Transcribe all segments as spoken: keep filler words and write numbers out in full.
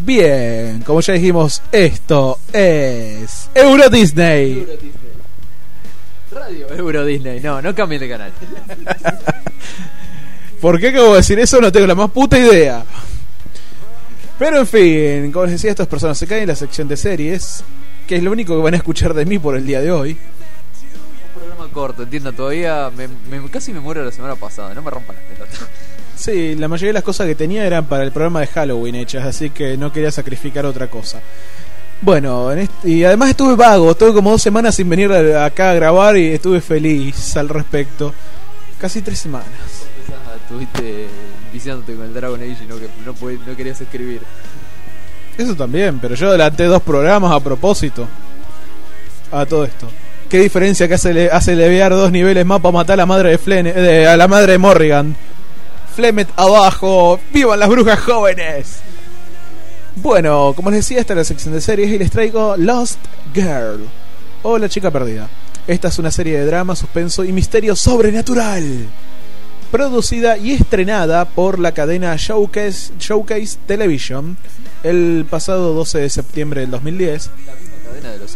Bien, como ya dijimos, esto es Euro Disney. Euro Disney. Radio Euro Disney. No, no cambien de canal. ¿Por qué acabo de decir eso? No tengo la más puta idea. Pero en fin, como les decía, estas personas se caen en la sección de series, que es lo único que van a escuchar de mí por el día de hoy. Un programa corto, entiendo, todavía me, me, casi me muero la semana pasada, no me rompan las pelotas. Sí, la mayoría de las cosas que tenía eran para el programa de Halloween hechas, así que no quería sacrificar otra cosa. Bueno, en este, y además estuve vago, estuve como dos semanas sin venir acá a grabar y estuve feliz al respecto. Casi tres semanas. Estuviste viciándote con el Dragon Age y no, que no, podías, no querías escribir. Eso también, pero yo adelanté dos programas a propósito a todo esto. ¿Qué diferencia que hace, hace levear dos niveles más para matar a la madre de Flene, de, a la madre de Morrigan? Flemet abajo, ¡vivan las brujas jóvenes! Bueno, como les decía, esta es la sección de series y les traigo Lost Girl, o La Chica Perdida. Esta es una serie de drama, suspenso y misterio sobrenatural, producida y estrenada por la cadena Showcase, Showcase Television el pasado doce de septiembre del dos mil diez. La misma cadena de los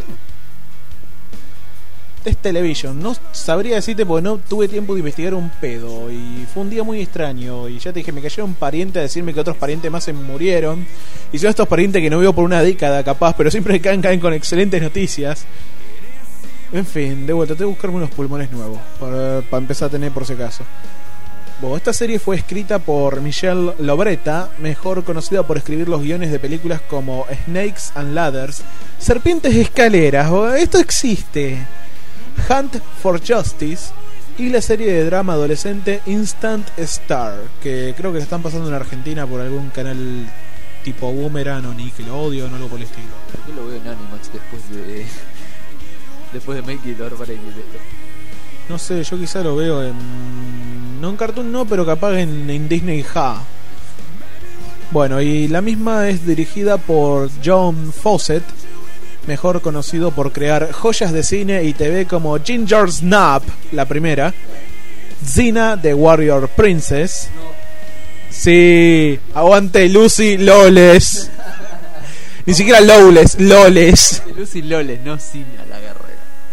es Television, no sabría decirte porque no tuve tiempo de investigar un pedo y fue un día muy extraño y ya te dije, me cayeron parientes a decirme que otros parientes más se murieron y son estos parientes que no veo por una década capaz, pero siempre caen, caen con excelentes noticias. En fin, de vuelta, tengo que buscarme unos pulmones nuevos para, para empezar a tener por si acaso. Bueno, esta serie fue escrita por Michelle Lovretta, mejor conocida por escribir los guiones de películas como Snakes and Ladders, Serpientes y Escaleras, esto existe, Hunt for Justice y la serie de drama adolescente Instant Star, que creo que se están pasando en Argentina por algún canal tipo Boomerang o Nickelodeon o algo por el estilo. ¿Por qué lo veo en Animax después de después de Make It or Break It esto? No sé, yo quizá lo veo en... no en Cartoon no, pero capaz en, en Disney Ja. Bueno, y la misma es dirigida por John Fawcett, mejor conocido por crear joyas de cine y T V como Ginger Snap, la primera, Xena the Warrior Princess. Sí, aguante Lucy Loles. Ni siquiera Lowles, Loles. Lucy Loles, no Xena la guerrera.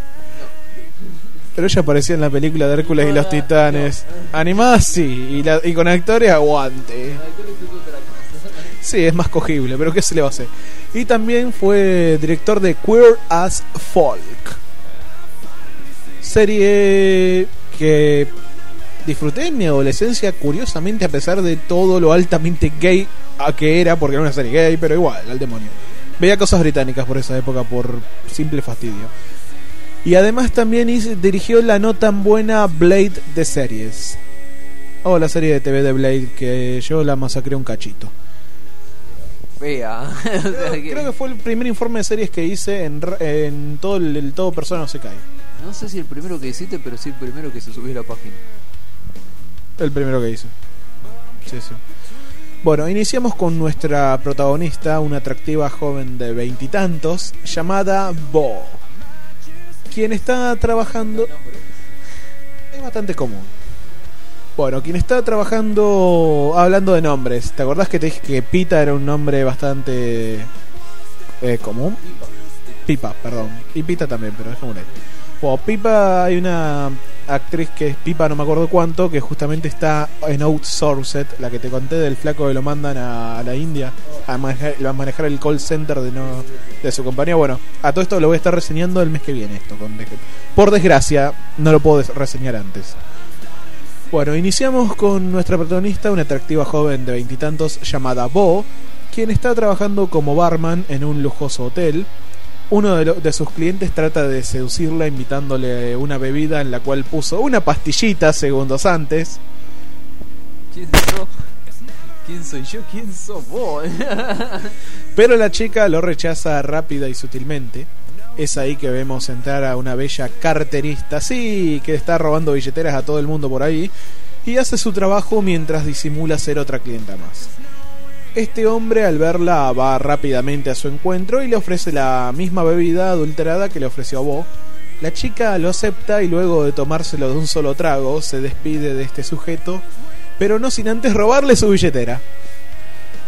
Pero ella aparecía en la película de Hércules y los Titanes. Animada sí, y, la, y con actores aguante. Sí, es más cogible, pero ¿qué se le va a hacer? Y también fue director de Queer as Folk, serie que disfruté en mi adolescencia, curiosamente, a pesar de todo lo altamente gay a que era, porque era una serie gay, pero igual, al demonio. Veía cosas británicas por esa época, por simple fastidio. Y además también hizo, dirigió la no tan buena Blade de series, o la serie de T V de Blade, que yo la masacré un cachito. Fea. Creo, creo que fue el primer informe de series que hice en, en todo el, el Todo Persona No Se Cae. No sé si el primero que hiciste, pero sí el primero que se subió a la página. El primero que hice. Sí, sí. Bueno, iniciamos con nuestra protagonista, una atractiva joven de veintitantos, llamada Bo, quien está trabajando... Es bastante común. Bueno, quien está trabajando, hablando de nombres, ¿te acordás que te dije que Pita era un nombre bastante eh, común? Pipa, perdón. Y Pita también, pero es común. Bueno, Pipa, hay una actriz que es Pipa, no me acuerdo cuánto, que justamente está en Outsourced, la que te conté del flaco que lo mandan a, a la India a manejar, a manejar el call center de, no, de su compañía. Bueno, a todo esto lo voy a estar reseñando el mes que viene esto. Con, por desgracia, no lo puedo reseñar antes. Bueno, iniciamos con nuestra protagonista, una atractiva joven de veintitantos llamada Bo, quien está trabajando como barman en un lujoso hotel. Uno de, lo, de sus clientes trata de seducirla invitándole una bebida en la cual puso una pastillita segundos antes. ¿Quién soy yo? ¿Quién soy yo? ¿Quién sos vos? Pero la chica lo rechaza rápida y sutilmente. Es ahí que vemos entrar a una bella carterista, sí, que está robando billeteras a todo el mundo por ahí, y hace su trabajo mientras disimula ser otra clienta más. Este hombre, al verla, va rápidamente a su encuentro y le ofrece la misma bebida adulterada que le ofreció a Bo. La chica lo acepta y luego de tomárselo de un solo trago se despide de este sujeto, pero no sin antes robarle su billetera.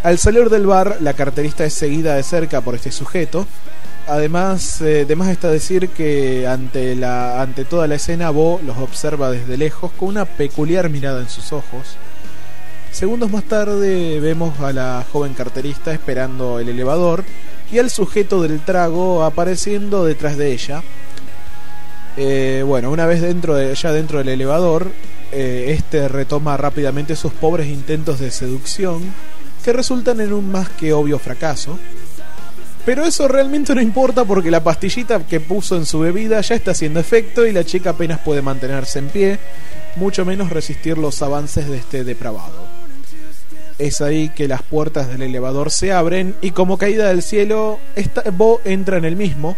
Al salir del bar, la carterista es seguida de cerca por este sujeto. Además, eh, además está decir que ante, la, ante toda la escena, Bo los observa desde lejos con una peculiar mirada en sus ojos. Segundos más tarde vemos a la joven carterista esperando el elevador y al sujeto del trago apareciendo detrás de ella. Eh, bueno, una vez dentro de, ya dentro del elevador, eh, este retoma rápidamente sus pobres intentos de seducción, que resultan en un más que obvio fracaso. Pero eso realmente no importa porque la pastillita que puso en su bebida ya está haciendo efecto y la chica apenas puede mantenerse en pie, mucho menos resistir los avances de este depravado. Es ahí que las puertas del elevador se abren y como caída del cielo, esta, Bo entra en el mismo.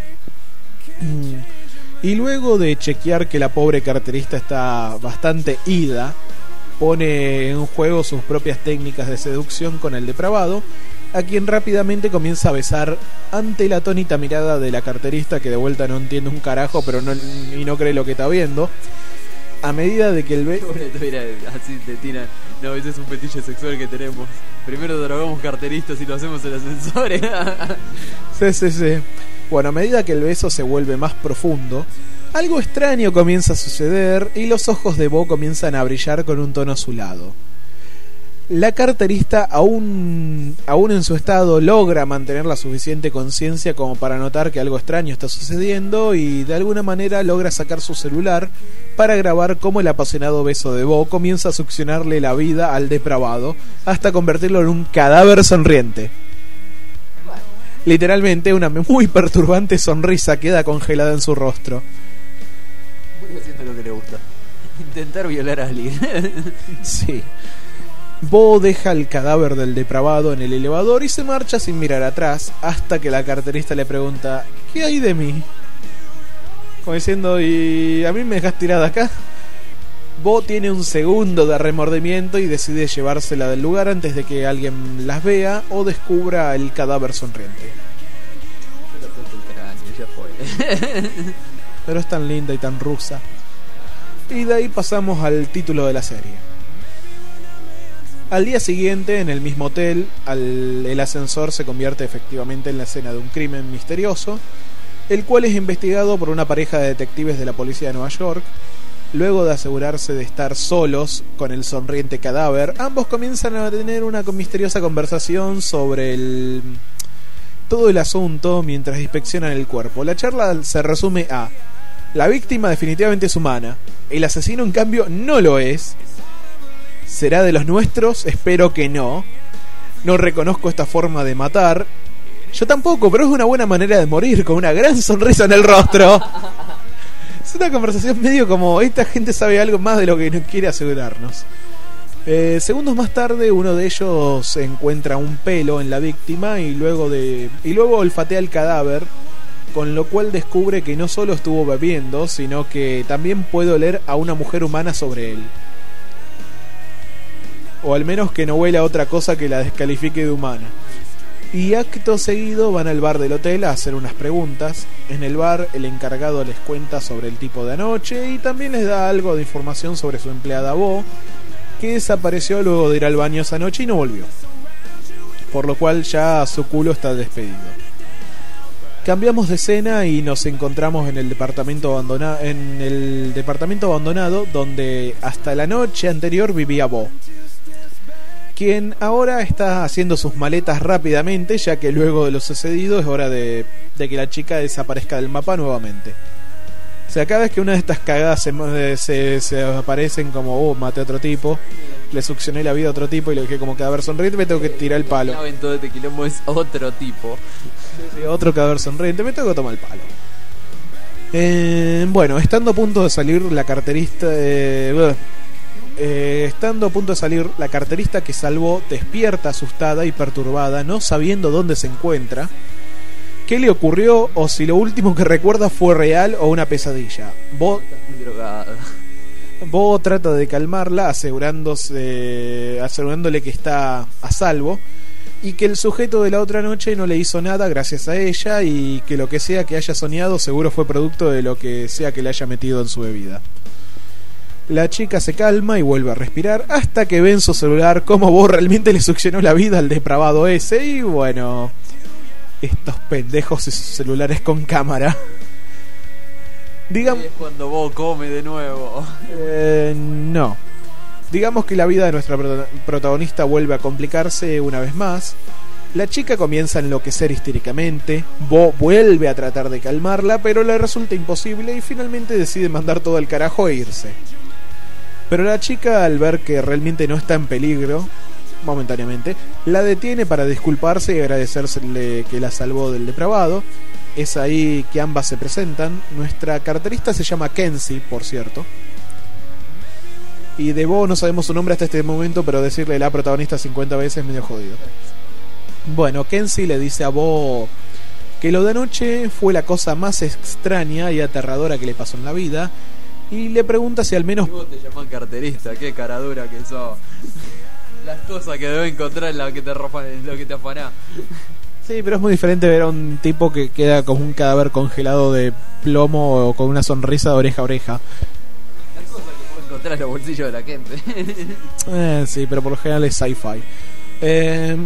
Y luego de chequear que la pobre carterista está bastante ida, pone en juego sus propias técnicas de seducción con el depravado, a quien rápidamente comienza a besar ante la atónita mirada de la carterista, que de vuelta no entiende un carajo pero no, y no cree lo que está viendo. A medida de que el beso... Así te tiran. No, ese es un fetiche sexual que tenemos. Primero drogamos carteristas y lo hacemos en ascensores. Sí, sí, sí. Bueno, a medida que el beso se vuelve más profundo, algo extraño comienza a suceder y los ojos de Bo comienzan a brillar con un tono azulado. La carterista, aún, aún en su estado, logra mantener la suficiente conciencia como para notar que algo extraño está sucediendo y de alguna manera logra sacar su celular para grabar cómo el apasionado beso de Bo comienza a succionarle la vida al depravado hasta convertirlo en un cadáver sonriente. Literalmente una muy perturbante sonrisa queda congelada en su rostro. Voy haciendo lo que le gusta. Intentar violar a alguien. Sí. Bo deja el cadáver del depravado en el elevador y se marcha sin mirar atrás hasta que la carterista le pregunta: ¿qué hay de mí? Como diciendo: ¿y a mí me dejas tirada acá? Bo tiene un segundo de remordimiento y decide llevársela del lugar antes de que alguien las vea o descubra el cadáver sonriente. Pero es tan linda y tan rusa. Y de ahí pasamos al título de la serie. Al día siguiente, en el mismo hotel, al, el ascensor se convierte efectivamente en la escena de un crimen misterioso, el cual es investigado por una pareja de detectives de la policía de Nueva York. Luego de asegurarse de estar solos con el sonriente cadáver, ambos comienzan a tener una misteriosa conversación sobre el, todo el asunto mientras inspeccionan el cuerpo. La charla se resume a: la víctima definitivamente es humana, el asesino en cambio no lo es. ¿Será de los nuestros? Espero que no. No reconozco esta forma de matar. Yo tampoco, pero es una buena manera de morir, con una gran sonrisa en el rostro. Es una conversación medio como: esta gente sabe algo más de lo que nos quiere asegurarnos. Eh, segundos más tarde, uno de ellos encuentra un pelo en la víctima y luego, de, y luego olfatea el cadáver, con lo cual descubre que no solo estuvo bebiendo, sino que también puede oler a una mujer humana sobre él. O al menos que no huela a otra cosa que la descalifique de humana. Y acto seguido van al bar del hotel a hacer unas preguntas. En el bar el encargado les cuenta sobre el tipo de anoche y también les da algo de información sobre su empleada Bo, que desapareció luego de ir al baño esa noche y no volvió. Por lo cual ya su culo está despedido. Cambiamos de escena y nos encontramos en el departamento abandonado, en el departamento abandonado donde hasta la noche anterior vivía Bo, quien ahora está haciendo sus maletas rápidamente, ya que luego de lo sucedido es hora de, de que la chica desaparezca del mapa nuevamente. O sea, cada vez que una de estas cagadas se, se, se aparecen como: oh, maté a otro tipo, le succioné la vida a otro tipo y lo dejé como cadáver sonriente, me tengo que tirar el palo. La en todo este quilombo es otro tipo. Sí, otro cadáver sonriente, me tengo que tomar el palo. Eh, bueno, estando a punto de salir la carterista... Eh, Eh, estando a punto de salir, la carterista que salvó despierta asustada y perturbada, no sabiendo dónde se encuentra, qué le ocurrió o si lo último que recuerda fue real o una pesadilla. Bo, Bo trata de calmarla asegurándose, asegurándole que está a salvo y que el sujeto de la otra noche no le hizo nada gracias a ella y que lo que sea que haya soñado seguro fue producto de lo que sea que le haya metido en su bebida. La chica se calma y vuelve a respirar hasta que ve en su celular cómo Bo realmente le succionó la vida al depravado ese. Y bueno, estos pendejos y sus celulares con cámara. Digamos, es cuando Bo come de nuevo. Eh, no. Digamos que la vida de nuestra protagonista vuelve a complicarse una vez más. La chica comienza a enloquecer histéricamente. Bo vuelve a tratar de calmarla, pero le resulta imposible y finalmente decide mandar todo al carajo e irse. Pero la chica, al ver que realmente no está en peligro, momentáneamente, la detiene para disculparse y agradecerle que la salvó del depravado. Es ahí que ambas se presentan. Nuestra carterista se llama Kenzie, por cierto. Y de Bo no sabemos su nombre hasta este momento, pero decirle la protagonista cincuenta veces es medio jodido. Bueno, Kenzie le dice a Bo que lo de anoche fue la cosa más extraña y aterradora que le pasó en la vida. Y le pregunta si al menos... Vos te llamás carterista, qué cara dura que sos. Las cosas que debes encontrar en lo que te, rofa, en lo que te afanás. Sí, pero es muy diferente ver a un tipo que queda como un cadáver congelado de plomo o con una sonrisa de oreja a oreja. Las cosas que puedes encontrar en los bolsillos de la gente. Eh, sí, pero por lo general es sci-fi. Eh,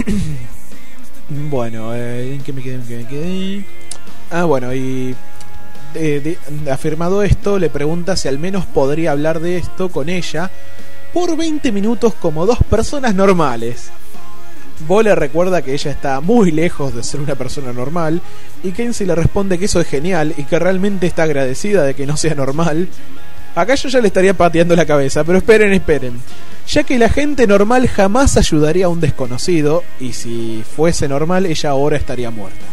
bueno, eh, ¿en qué me quedé? ¿En qué me quedé? Ah, bueno, y... De, de, afirmado esto, le pregunta si al menos podría hablar de esto con ella por veinte minutos como dos personas normales. Bo le recuerda que ella está muy lejos de ser una persona normal y Kenzie le responde que eso es genial y que realmente está agradecida de que no sea normal. Acá yo ya le estaría pateando la cabeza, pero esperen, esperen. Ya que la gente normal jamás ayudaría a un desconocido y si fuese normal ella ahora estaría muerta.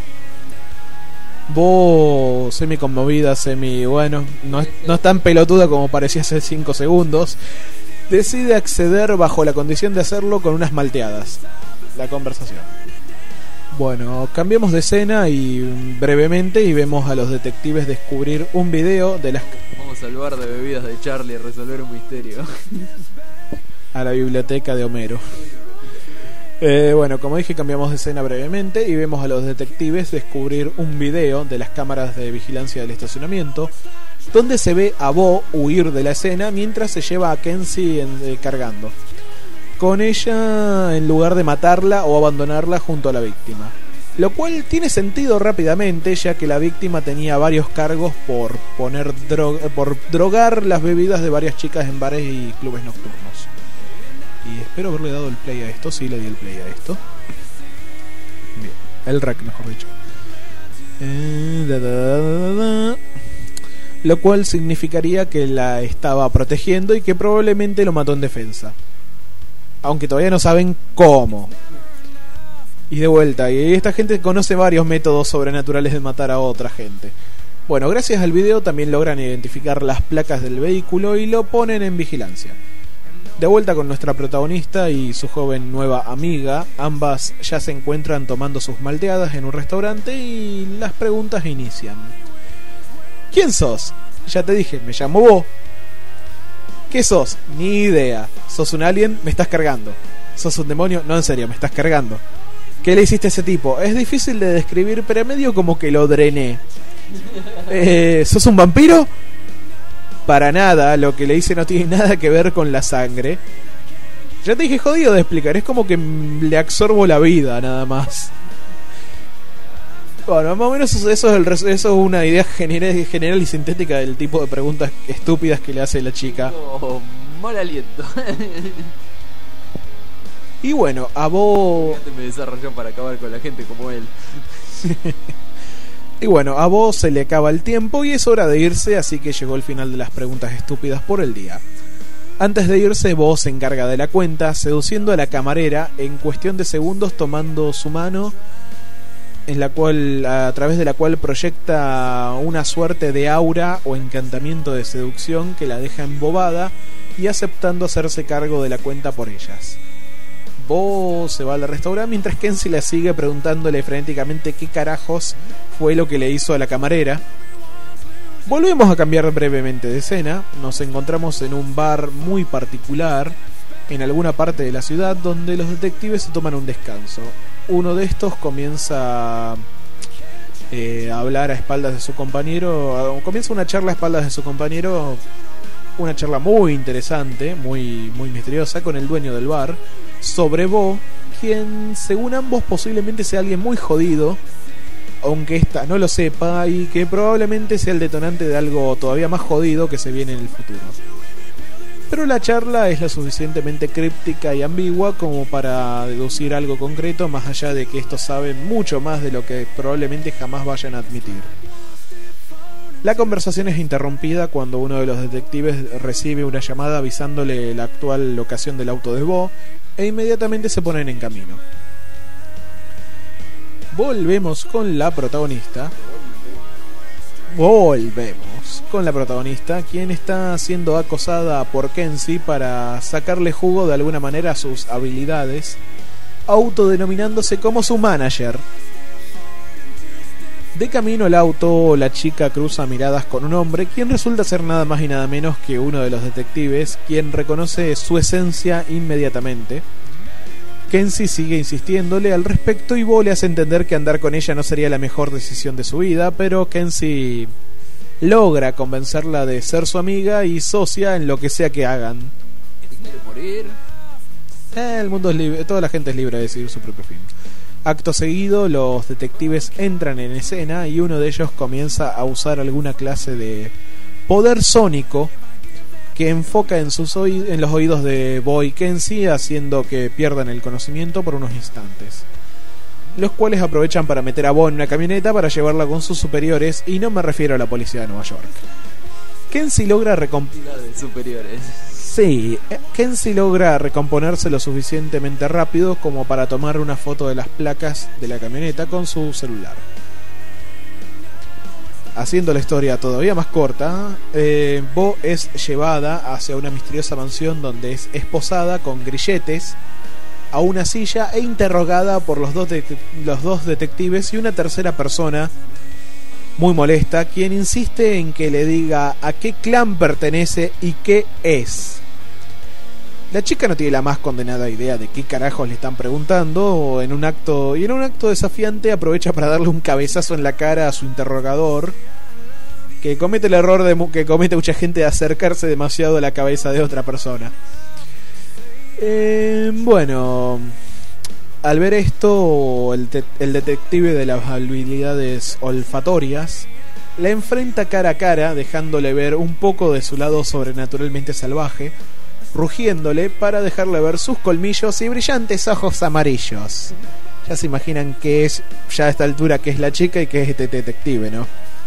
Bo, semi conmovida, semi... bueno, no es, no es tan pelotuda como parecía hace cinco segundos. Decide acceder bajo la condición de hacerlo con unas malteadas. La conversación. Bueno, cambiamos de escena y brevemente y vemos a los detectives descubrir un video de las... Vamos al bar de bebidas de Charlie a resolver un misterio. A la biblioteca de Homero. Eh, bueno, como dije, cambiamos de escena brevemente y vemos a los detectives descubrir un video de las cámaras de vigilancia del estacionamiento donde se ve a Bo huir de la escena mientras se lleva a Kenzie en, eh, cargando con ella en lugar de matarla o abandonarla junto a la víctima, lo cual tiene sentido rápidamente ya que la víctima tenía varios cargos por poner dro- por drogar las bebidas de varias chicas en bares y clubes nocturnos. Y espero haberle dado el play a esto. Sí, le di el play a esto. Bien, el rec, mejor dicho. Eh, da, da, da, da. Lo cual significaría que la estaba protegiendo y que probablemente lo mató en defensa. Aunque todavía no saben cómo. Y de vuelta, y esta gente conoce varios métodos sobrenaturales de matar a otra gente. Bueno, gracias al video también logran identificar las placas del vehículo y lo ponen en vigilancia. De vuelta con nuestra protagonista y su joven nueva amiga, ambas ya se encuentran tomando sus malteadas en un restaurante y las preguntas inician. ¿Quién sos? Ya te dije, me llamo Bo. ¿Qué sos? Ni idea. ¿Sos un alien? Me estás cargando. ¿Sos un demonio? No, en serio, me estás cargando. ¿Qué le hiciste a ese tipo? Es difícil de describir, pero medio como que lo drené. Eh, ¿Sos un vampiro? Para nada, lo que le hice no tiene nada que ver con la sangre. Ya te dije, jodido de explicar, es como que le absorbo la vida, nada más. Bueno, más o menos eso, eso, es, el, eso es una idea general, general y sintética del tipo de preguntas estúpidas que le hace la chica. Oh, mal aliento. Y bueno, a Bo... me desarrolló para acabar con la gente como él. Y bueno, a Bo se le acaba el tiempo y es hora de irse, así que llegó el final de las preguntas estúpidas por el día. Antes de irse, Bo se encarga de la cuenta, seduciendo a la camarera en cuestión de segundos, tomando su mano, en la cual, a través de la cual proyecta una suerte de aura o encantamiento de seducción que la deja embobada y aceptando hacerse cargo de la cuenta por ellas. Bo se va al restaurante mientras Kenzie la sigue preguntándole frenéticamente qué carajos fue lo que le hizo a la camarera. Volvemos a cambiar brevemente de escena. Nos encontramos en un bar muy particular en alguna parte de la ciudad donde los detectives se toman un descanso. Uno de estos comienza eh, a hablar a espaldas de su compañero, comienza una charla a espaldas de su compañero una charla muy interesante, muy, muy misteriosa, con el dueño del bar, sobre Bo, quien según ambos posiblemente sea alguien muy jodido, aunque ésta no lo sepa, y que probablemente sea el detonante de algo todavía más jodido que se viene en el futuro. Pero la charla es lo suficientemente críptica y ambigua como para deducir algo concreto, más allá de que estos saben mucho más de lo que probablemente jamás vayan a admitir. La conversación es interrumpida cuando uno de los detectives recibe una llamada avisándole la actual locación del auto de Bo, e inmediatamente se ponen en camino. Volvemos con la protagonista. Volvemos con la protagonista, quien está siendo acosada por Kenzie para sacarle jugo de alguna manera a sus habilidades, autodenominándose como su manager. De camino al auto, la chica cruza miradas con un hombre, quien resulta ser nada más y nada menos que uno de los detectives, quien reconoce su esencia inmediatamente. Kenzie sigue insistiéndole al respecto y Bo le hace entender que andar con ella no sería la mejor decisión de su vida, pero Kenzie logra convencerla de ser su amiga y socia en lo que sea que hagan. ¿Quiere morir? Eh, el mundo es libre, toda la gente es libre de decidir su propio fin. Acto seguido, los detectives entran en escena y uno de ellos comienza a usar alguna clase de poder sónico que enfoca en, sus oí- en los oídos de Bo y Kenzie, haciendo que pierdan el conocimiento por unos instantes, los cuales aprovechan para meter a Bo en una camioneta para llevarla con sus superiores, y no me refiero a la policía de Nueva York. Kenzie logra recomponerse superiores. Sí, Kenzie logra recomponerse lo suficientemente rápido como para tomar una foto de las placas de la camioneta con su celular. Haciendo la historia todavía más corta, eh, Bo es llevada hacia una misteriosa mansión donde es esposada con grilletes a una silla e interrogada por los dos, de- los dos detectives y una tercera persona muy molesta, quien insiste en que le diga a qué clan pertenece y qué es. La chica no tiene la más condenada idea de qué carajos le están preguntando, en un acto y en un acto desafiante aprovecha para darle un cabezazo en la cara a su interrogador, que comete el error de mu- que comete mucha gente de acercarse demasiado a la cabeza de otra persona. Eh, bueno, al ver esto, el, te- el detective de las habilidades olfatorias la enfrenta cara a cara, dejándole ver un poco de su lado sobrenaturalmente salvaje, rugiéndole para dejarle ver sus colmillos y brillantes ojos amarillos. Ya se imaginan que es, ya a esta altura, que es la chica y que es este detective, ¿no?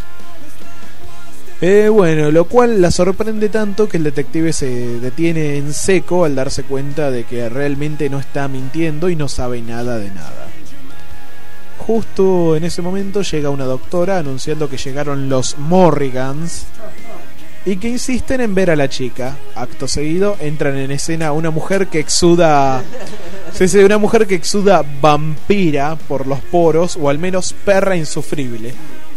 Eh, bueno, lo cual la sorprende tanto que el detective se detiene en seco al darse cuenta de que realmente no está mintiendo y no sabe nada de nada. Justo en ese momento llega una doctora anunciando que llegaron los Morrigans y que insisten en ver a la chica. Acto seguido entran en escena una mujer que exuda... Sí, sí, una mujer que exuda vampira por los poros, o al menos perra insufrible,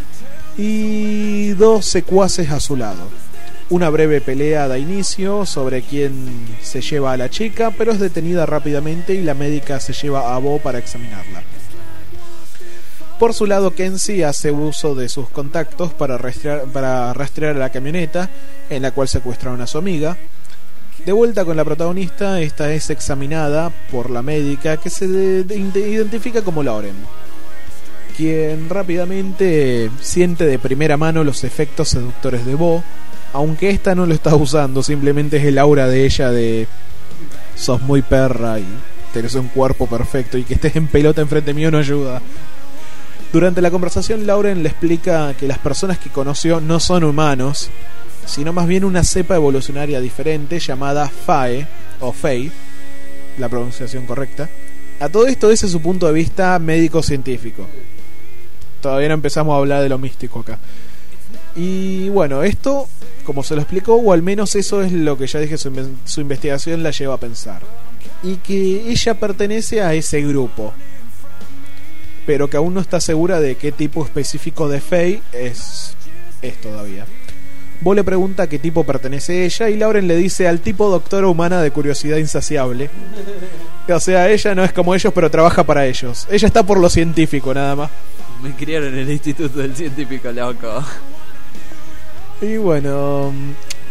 y dos secuaces a su lado. Una breve pelea da inicio sobre quién se lleva a la chica, pero es detenida rápidamente y la médica se lleva a Bo para examinarla. Por su lado, Kenzie hace uso de sus contactos para rastrear, para rastrear a la camioneta en la cual secuestraron a su amiga. De vuelta con la protagonista, esta es examinada por la médica, que se de, de, identifica como Lauren, quien rápidamente siente de primera mano los efectos seductores de Bo, aunque esta no lo está usando, simplemente es el aura de ella de sos muy perra y tenés un cuerpo perfecto, y que estés en pelota enfrente mío no ayuda. Durante la conversación, Lauren le explica que las personas que conoció no son humanos, sino más bien una cepa evolucionaria diferente llamada Fae, o Fey, la pronunciación correcta. A todo esto, desde su punto de vista médico-científico. Todavía no empezamos a hablar de lo místico acá. Y bueno, esto, como se lo explicó, o al menos eso es lo que ya dije, su, su investigación la lleva a pensar. Y que ella pertenece a ese grupo, pero que aún no está segura de qué tipo específico de Fey es, es todavía. Bo le pregunta a qué tipo pertenece ella y Lauren le dice al tipo doctora humana de curiosidad insaciable. O sea, ella no es como ellos, pero trabaja para ellos. Ella está por lo científico, nada más. Me criaron en el Instituto del Científico, loco. Y bueno,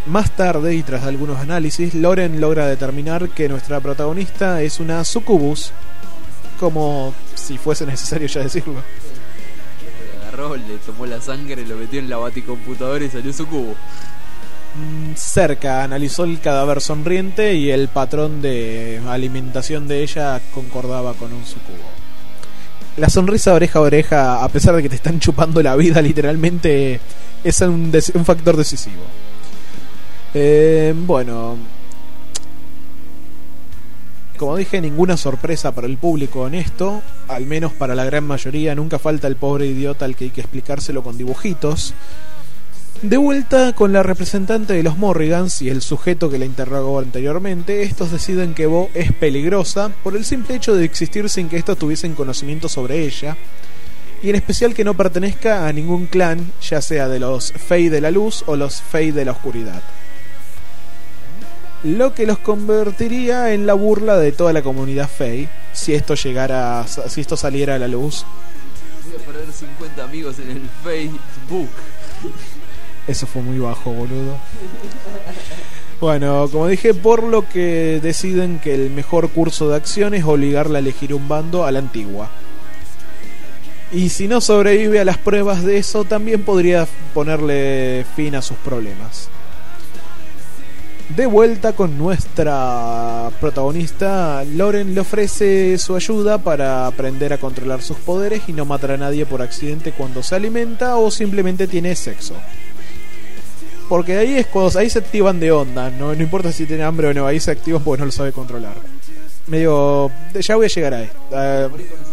Más tarde, y tras algunos análisis, Loren logra determinar que nuestra protagonista es una sucubus, como si fuese necesario ya decirlo. Agarró, le tomó la sangre, lo metió en la baticomputadora y salió sucubo. Mm, cerca, analizó el cadáver sonriente y el patrón de alimentación de ella concordaba con un sucubo. La sonrisa oreja a oreja, a pesar de que te están chupando la vida literalmente, es un, des- un factor decisivo. Eh, bueno, como dije, ninguna sorpresa para el público en esto, al menos para la gran mayoría. Nunca falta el pobre idiota al que hay que explicárselo con dibujitos. De vuelta con la representante de los Morrigans y el sujeto que la interrogó anteriormente, estos deciden que Bo es peligrosa por el simple hecho de existir sin que estos tuviesen conocimiento sobre ella, y en especial que no pertenezca a ningún clan, ya sea de los Fey de la luz o los Fey de la oscuridad, lo que los convertiría en la burla de toda la comunidad Fey si esto llegara, si esto saliera a la luz. Voy a perder cincuenta amigos en el Facebook. Eso fue muy bajo, boludo. Bueno, como dije, por lo que deciden que el mejor curso de acción es obligarla a elegir un bando a la antigua. Y si no sobrevive a las pruebas de eso, también podría ponerle fin a sus problemas. De vuelta con nuestra protagonista, Loren le ofrece su ayuda para aprender a controlar sus poderes y no matar a nadie por accidente cuando se alimenta o simplemente tiene sexo. Porque ahí es cuando ahí se activan de onda, no, no importa si tiene hambre o no, ahí se activan porque no lo sabe controlar. Medio, ya voy a llegar a esto. Uh,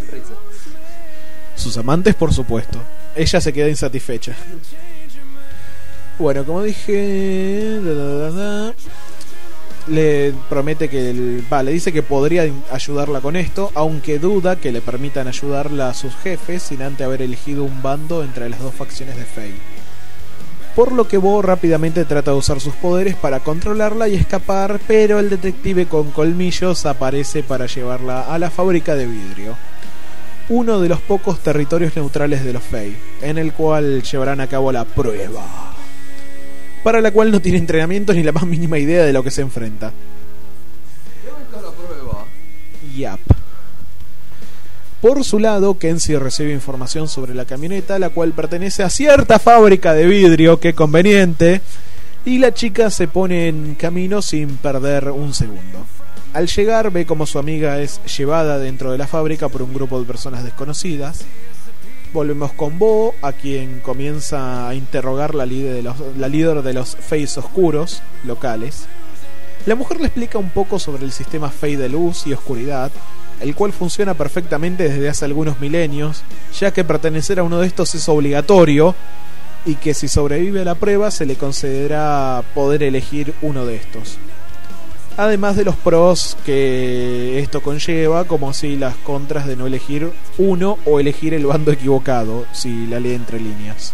sus amantes, por supuesto. Ella se queda insatisfecha. Bueno, como dije, da, da, da, da, le promete que el, va, le dice que podría ayudarla con esto, aunque duda que le permitan ayudarla a sus jefes sin antes haber elegido un bando entre las dos facciones de Fey. Por lo que Bo rápidamente trata de usar sus poderes para controlarla y escapar, pero el detective con colmillos aparece para llevarla a la fábrica de vidrio, uno de los pocos territorios neutrales de los Fey, en el cual llevarán a cabo la prueba, para la cual no tiene entrenamiento ni la más mínima idea de lo que se enfrenta. ¿Dónde está la prueba? Yap. Por su lado, Kenzie recibe información sobre la camioneta, la cual pertenece a cierta fábrica de vidrio, qué conveniente, y la chica se pone en camino sin perder un segundo. Al llegar, ve como su amiga es llevada dentro de la fábrica por un grupo de personas desconocidas. Volvemos con Bo, a quien comienza a interrogar la líder de los, la líder de los Feys oscuros locales. La mujer le explica un poco sobre el sistema Fey de luz y oscuridad, el cual funciona perfectamente desde hace algunos milenios, ya que pertenecer a uno de estos es obligatorio, y que si sobrevive a la prueba se le concederá poder elegir uno de estos. Además de los pros que esto conlleva, como así las contras de no elegir uno o elegir el bando equivocado, si la lee entre líneas.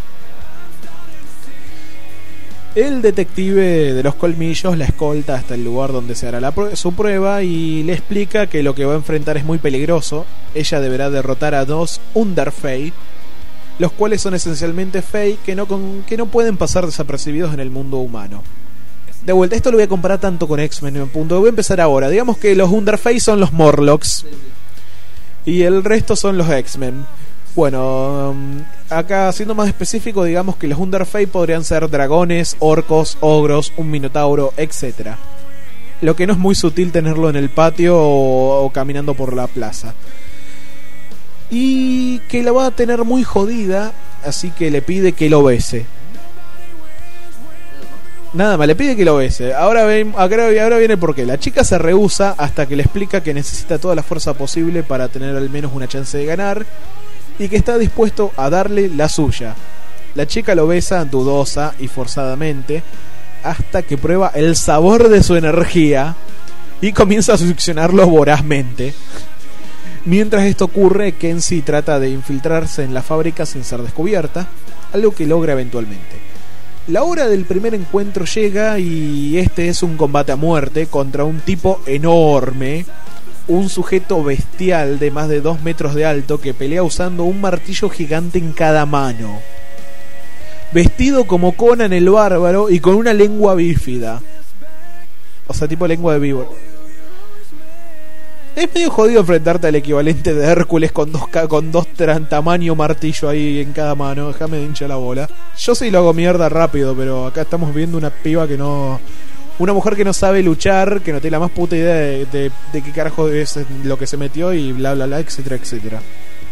El detective de los colmillos la escolta hasta el lugar donde se hará la pr- su prueba y le explica que lo que va a enfrentar es muy peligroso. Ella deberá derrotar a dos Underfey, los cuales son esencialmente Fey que no, con, que no pueden pasar desapercibidos en el mundo humano. De vuelta, esto lo voy a comparar tanto con X-Men en un punto. Voy a empezar ahora. Digamos que los Underfey son los Morlocks y el resto son los X-Men. Bueno, acá siendo más específico, digamos que los Underfey podrían ser dragones, orcos, ogros, un minotauro, etcétera. Lo que no es muy sutil tenerlo en el patio o, o caminando por la plaza. Y que la va a tener muy jodida, así que le pide que lo bese. Nada más, le pide que lo bese. Ahora, ven, ahora, ahora viene el porqué. La chica se rehúsa hasta que le explica que necesita toda la fuerza posible para tener al menos una chance de ganar, y que está dispuesto a darle la suya. La chica lo besa dudosa y forzadamente hasta que prueba el sabor de su energía y comienza a succionarlo vorazmente. Mientras esto ocurre, Kenzie trata de infiltrarse en la fábrica sin ser descubierta, algo que logra eventualmente. La hora del primer encuentro llega y este es un combate a muerte contra un tipo enorme, un sujeto bestial de más de dos metros de alto que pelea usando un martillo gigante en cada mano. vestido como Conan el Bárbaro y con una lengua bífida. O sea, tipo lengua de víbora. Es medio jodido enfrentarte al equivalente de Hércules con dos, con dos tran, tamaño martillo ahí en cada mano. Déjame de hinchar la bola. Yo sí lo hago mierda rápido, pero acá estamos viendo una piba que no... Una mujer que no sabe luchar, que no tiene la más puta idea de, de, de qué carajo es lo que se metió y bla bla bla, etcétera, etcétera.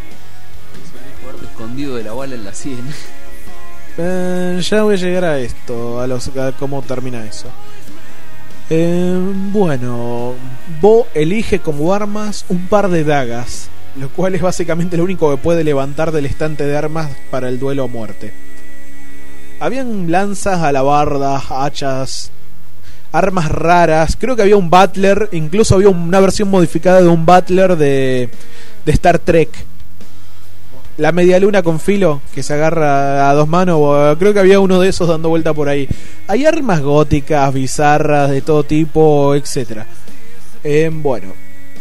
Escondido de la bala en la sien. Eh, ya voy a llegar a esto, a, los, a cómo termina eso. Eh, bueno, Bo elige como armas un par de dagas, lo cual es básicamente lo único que puede levantar del estante de armas para el duelo a muerte. Habían lanzas, alabardas, hachas, armas raras. Creo que había un butler, incluso había una versión modificada de un butler de, de Star Trek. La media luna con filo que se agarra a dos manos. Creo que había uno de esos dando vuelta por ahí. Hay armas góticas, bizarras, de todo tipo, etcétera. Eh, bueno,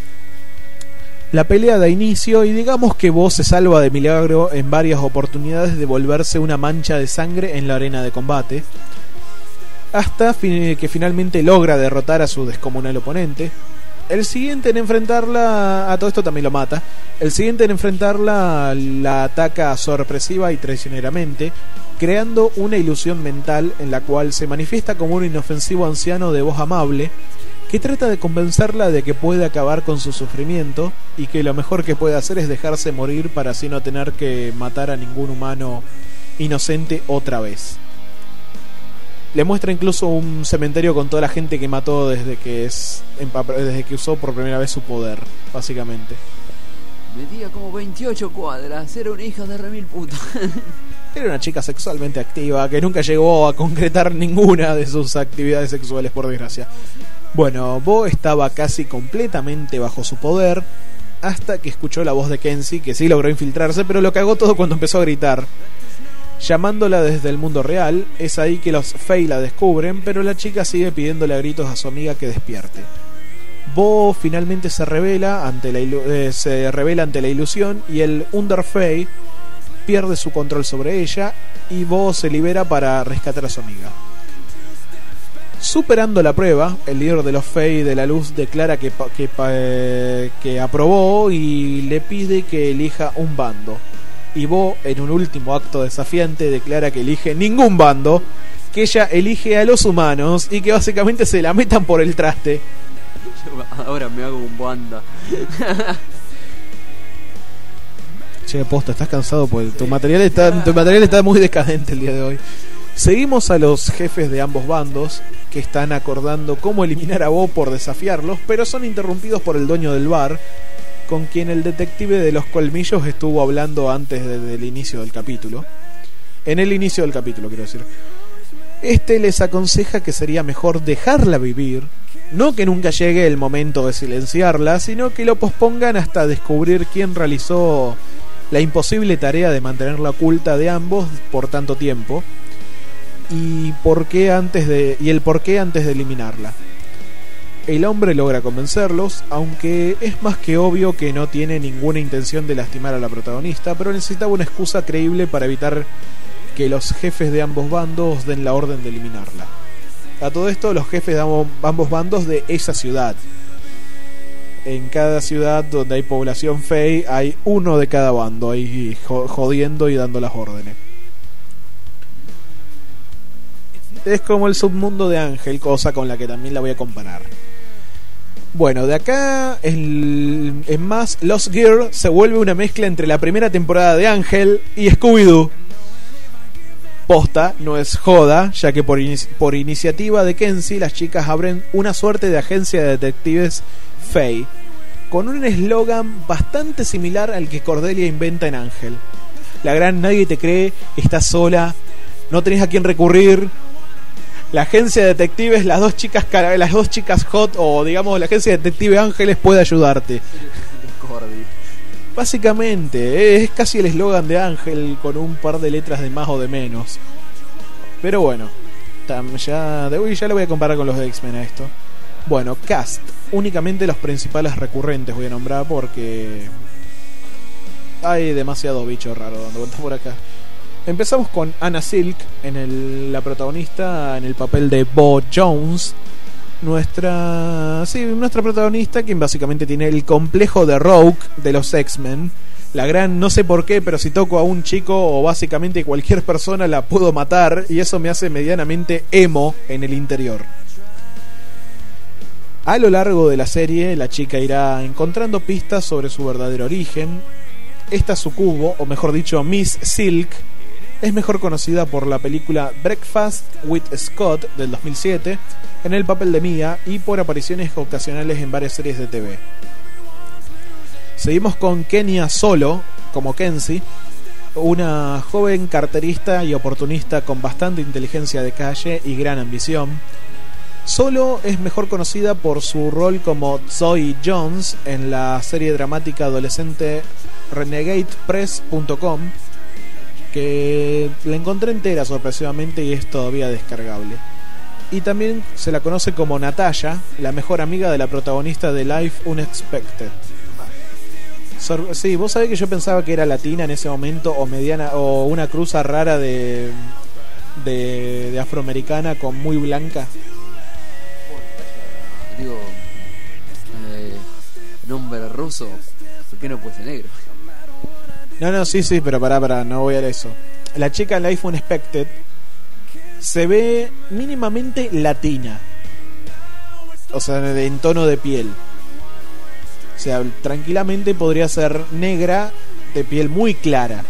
la pelea da inicio y digamos que Bo se salva de milagro en varias oportunidades de volverse una mancha de sangre en la arena de combate, hasta que finalmente logra derrotar a su descomunal oponente. El siguiente en enfrentarla, a todo esto también lo mata. El siguiente en enfrentarla la ataca sorpresiva y traicioneramente, creando una ilusión mental en la cual se manifiesta como un inofensivo anciano de voz amable que trata de convencerla de que puede acabar con su sufrimiento y que lo mejor que puede hacer es dejarse morir para así no tener que matar a ningún humano inocente otra vez. Le muestra incluso un cementerio con toda la gente que mató desde que es desde que usó por primera vez su poder, básicamente. Medía como veintiocho cuadras, era una hija de remil puta. Era una chica sexualmente activa que nunca llegó a concretar ninguna de sus actividades sexuales, por desgracia. Bueno, Bo estaba casi completamente bajo su poder hasta que escuchó la voz de Kenzie, que sí logró infiltrarse, pero lo cagó todo cuando empezó a gritar. Llamándola desde el mundo real, es ahí que los Fey la descubren, pero la chica sigue pidiéndole a gritos a su amiga que despierte. Bo finalmente se revela ante la ilu- eh, se revela ante la ilusión y el Under Fey pierde su control sobre ella y Bo se libera para rescatar a su amiga. Superando la prueba, el líder de los Fey de la Luz declara que, que, eh, que aprobó y le pide que elija un bando. Y Bo, en un último acto desafiante, declara que elige ningún bando, que ella elige a los humanos y que básicamente se la metan por el traste. Ahora me hago un banda. Che, posta, estás cansado porque tu material está, tu material está muy decadente el día de hoy. Seguimos a los jefes de ambos bandos, que están acordando cómo eliminar a Bo por desafiarlos, pero son interrumpidos por el dueño del bar, con quien el detective de los colmillos estuvo hablando antes de, del inicio del capítulo. En el inicio del capítulo, quiero decir. Este les aconseja que sería mejor dejarla vivir, no que nunca llegue el momento de silenciarla, sino que lo pospongan hasta descubrir quién realizó la imposible tarea de mantenerla oculta de ambos por tanto tiempo y por qué antes de y el por qué antes de eliminarla. El hombre logra convencerlos, aunque es más que obvio que no tiene ninguna intención de lastimar a la protagonista, pero necesitaba una excusa creíble para evitar que los jefes de ambos bandos den la orden de eliminarla. A todo esto, los jefes de ambos bandos de esa ciudad. En cada ciudad donde hay población Fey hay uno de cada bando ahí jodiendo y dando las órdenes. Es como el submundo de Ángel, cosa con la que también la voy a comparar. Bueno, de acá el, en más, Lost Girl se vuelve una mezcla entre la primera temporada de Ángel y Scooby-Doo. Posta, no es joda, ya que por, in- por iniciativa de Kenzie, las chicas abren una suerte de agencia de detectives Fey, con un eslogan bastante similar al que Cordelia inventa en Ángel. La gran nadie te cree, estás sola, no tenés a quién recurrir. La agencia de detectives, las dos chicas las dos chicas hot, o digamos la agencia de detective Ángeles puede ayudarte. Básicamente, es casi el eslogan de Ángel con un par de letras de más o de menos. Pero bueno, ya, de hoy ya lo voy a comparar con los de X-Men a esto. Bueno, cast, únicamente los principales recurrentes voy a nombrar porque hay demasiados bichos raros dando vueltas por acá. Empezamos con Anna Silk, en el, la protagonista en el papel de Bo Jones. Nuestra, sí, nuestra protagonista, quien básicamente tiene el complejo de Rogue de los X-Men. La gran, no sé por qué, pero si toco a un chico o básicamente cualquier persona la puedo matar, y eso me hace medianamente emo en el interior. A lo largo de la serie, la chica irá encontrando pistas sobre su verdadero origen. Esta sucubo, o mejor dicho, Miss Silk, es mejor conocida por la película Breakfast with Scott del dos mil siete, en el papel de Mia, y por apariciones ocasionales en varias series de T V. Seguimos con Kenya Solo, como Kenzie, una joven carterista y oportunista con bastante inteligencia de calle y gran ambición. Solo es mejor conocida por su rol como Zoe Jones en la serie dramática adolescente Renegade Press punto com, que la encontré entera sorpresivamente y es todavía descargable. Y también se la conoce como Natalia, la mejor amiga de la protagonista de Life Unexpected. Sor- sí, vos sabés que yo pensaba que era latina en ese momento, o mediana, o una cruza rara de, de, de afroamericana con muy blanca. Digo, eh, nombre ruso, ¿por qué no puede ser negro? No, no, sí, sí, pero pará, pará, no voy a eso. La chica en Life Unexpected se ve mínimamente latina, o sea, en tono de piel. O sea, tranquilamente podría ser negra, de piel muy clara.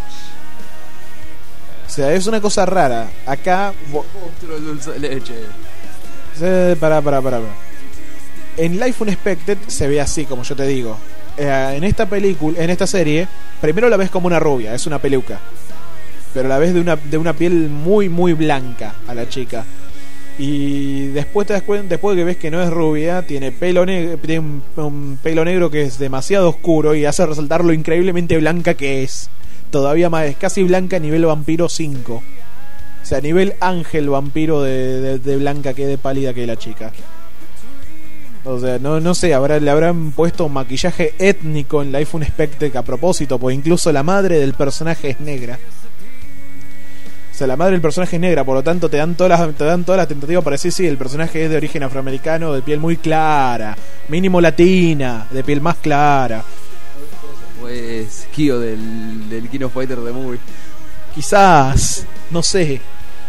O sea, es una cosa rara. Acá... Monstruo dulce de leche. Eh, pará, pará, pará, pará. En Life Unexpected se ve así, como yo te digo. Eh, en esta película, en esta serie, primero la ves como una rubia, es una peluca. Pero la ves de una, de una piel muy, muy blanca a la chica. Y después te das cuenta, después de que ves que no es rubia, tiene pelo negro, tiene un, un pelo negro que es demasiado oscuro y hace resaltar lo increíblemente blanca que es. Todavía más, es casi blanca a nivel vampiro cinco. O sea, a nivel ángel vampiro de, de, de blanca que de pálida que es la chica. O sea, no, no sé, habrá, le habrán puesto maquillaje étnico en Life Unexpected a propósito, porque incluso la madre del personaje es negra. O sea, la madre del personaje es negra, por lo tanto te dan todas las, te dan todas las tentativas para decir, sí, el personaje es de origen afroamericano, de piel muy clara, mínimo latina, de piel más clara. Pues Kyo del, del King of Fighters de Movie. Quizás, no sé.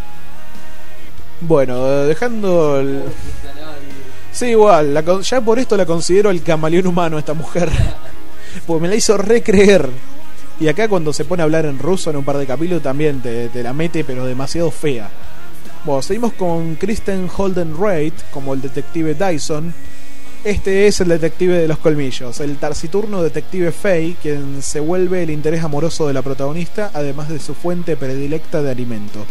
Bueno, dejando el... Sí, igual, la, ya por esto la considero el camaleón humano esta mujer. Porque me la hizo recreer. Y acá cuando se pone a hablar en ruso en un par de capítulos también te, te la mete, pero demasiado fea. Bueno, seguimos con Kristen Holden Wright como el detective Dyson. Este es el detective de los colmillos, el taciturno detective Faye, quien se vuelve el interés amoroso de la protagonista, además de su fuente predilecta de alimento.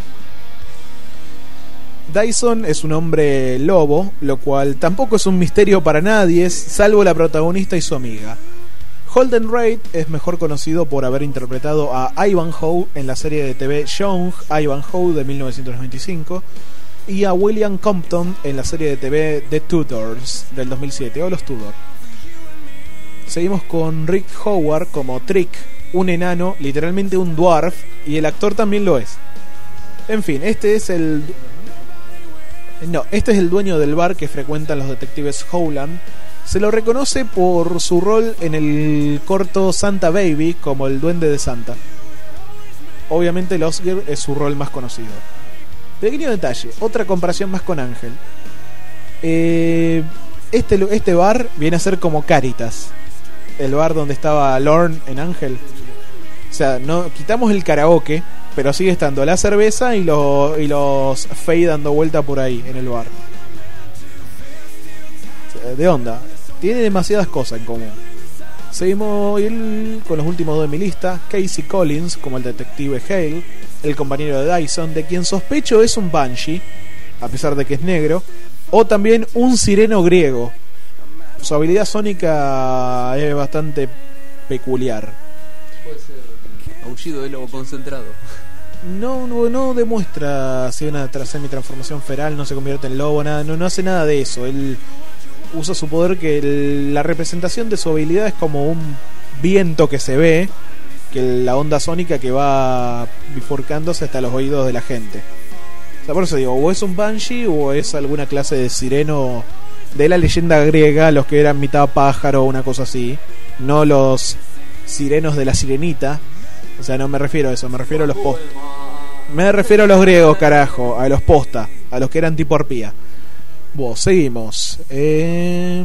Dyson es un hombre lobo, lo cual tampoco es un misterio para nadie, salvo la protagonista y su amiga. Holden Wright es mejor conocido por haber interpretado a Ivanhoe en la serie de T V Young Ivanhoe de mil novecientos noventa y cinco y a William Compton en la serie de T V The Tudors del dos mil siete, o Los Tudor. Seguimos con Rick Howard como Trick, un enano, literalmente un dwarf, y el actor también lo es. En fin, este es el... No, este es el dueño del bar que frecuentan los detectives Howland. Se lo reconoce por su rol en el corto Santa Baby como el duende de Santa. Obviamente el Oscar es su rol más conocido. Pequeño detalle, otra comparación más con Ángel. Eh, este, este bar viene a ser como Caritas, el bar donde estaba Lorne en Ángel. O sea, no quitamos el karaoke, pero sigue estando la cerveza y, lo, y los Faye dando vuelta por ahí en el bar. O sea, de onda. Tiene demasiadas cosas en común. Seguimos el, con los últimos dos de mi lista. Casey Collins como el detective Hale, el compañero de Dyson, de quien sospecho es un Banshee, a pesar de que es negro, o también un sireno griego. Su habilidad sónica es bastante peculiar. Puede ser aullido de lobo concentrado. No, no, no demuestra si una semi-transformación feral, no se convierte en lobo, nada, no, no hace nada de eso. Él usa su poder, que el, la representación de su habilidad es como un viento que se ve que la onda sónica que va bifurcándose hasta los oídos de la gente. O sea, por eso digo, o es un banshee o es alguna clase de sireno de la leyenda griega, los que eran mitad pájaro o una cosa así, no los sirenos de la sirenita. O sea, no me refiero a eso, me refiero a los post. Me refiero a los griegos, carajo, a los posta, a los que eran tipo arpía. Bueno, seguimos. Eh...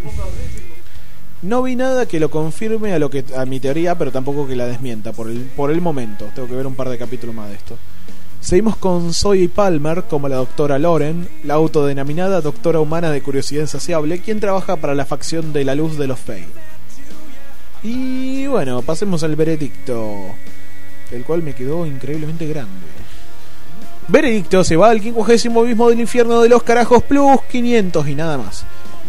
No vi nada que lo confirme a lo que a mi teoría, pero tampoco que la desmienta por el por el momento. Tengo que ver un par de capítulos más de esto. Seguimos con Zoe Palmer como la doctora Loren, la autodenominada doctora humana de curiosidad insaciable, quien trabaja para la facción de la luz de los Fey. Y bueno, pasemos al veredicto, el cual me quedó increíblemente grande. Veredicto: se va al quincuagésimo abismo del infierno de los carajos plus quinientos y nada más.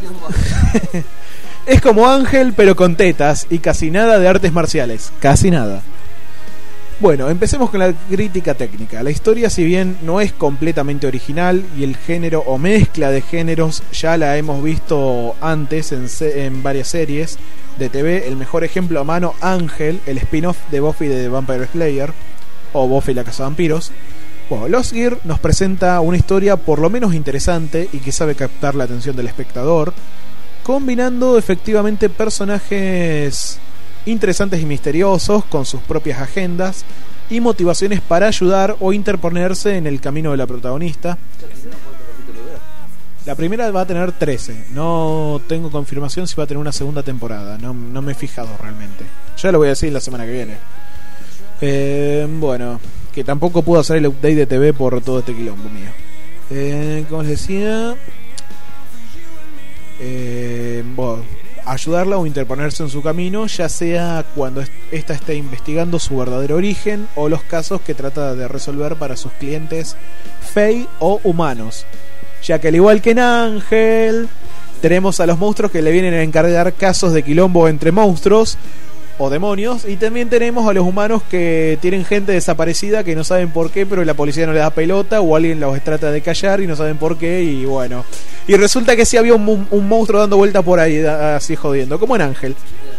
Es como Ángel pero con tetas y casi nada de artes marciales. Casi nada. Bueno, empecemos con la crítica técnica. La historia, si bien no es completamente original y el género o mezcla de géneros ya la hemos visto antes en, se- en varias series de T V, el mejor ejemplo a mano, Ángel, el spin-off de Buffy de Vampire Slayer o Buffy la Cazavampiros. Bueno, Lost Gear nos presenta una historia por lo menos interesante y que sabe captar la atención del espectador, combinando efectivamente personajes interesantes y misteriosos con sus propias agendas y motivaciones para ayudar o interponerse en el camino de la protagonista. La primera va a tener trece. No tengo confirmación si va a tener una segunda temporada. No, no me he fijado realmente. Ya lo voy a decir la semana que viene. Eh, bueno, que tampoco puedo hacer el update de T V por todo este quilombo mío. Eh, como les decía... Eh, bueno, ayudarla o interponerse en su camino, ya sea cuando ésta esté investigando su verdadero origen o los casos que trata de resolver para sus clientes Fey o humanos, ya que al igual que en Ángel tenemos a los monstruos que le vienen a encargar casos de quilombo entre monstruos o demonios, y también tenemos a los humanos que tienen gente desaparecida que no saben por qué, pero la policía no les da pelota o alguien los trata de callar y no saben por qué, y bueno, y resulta que sí había un, un monstruo dando vuelta por ahí así jodiendo, como en Ángel.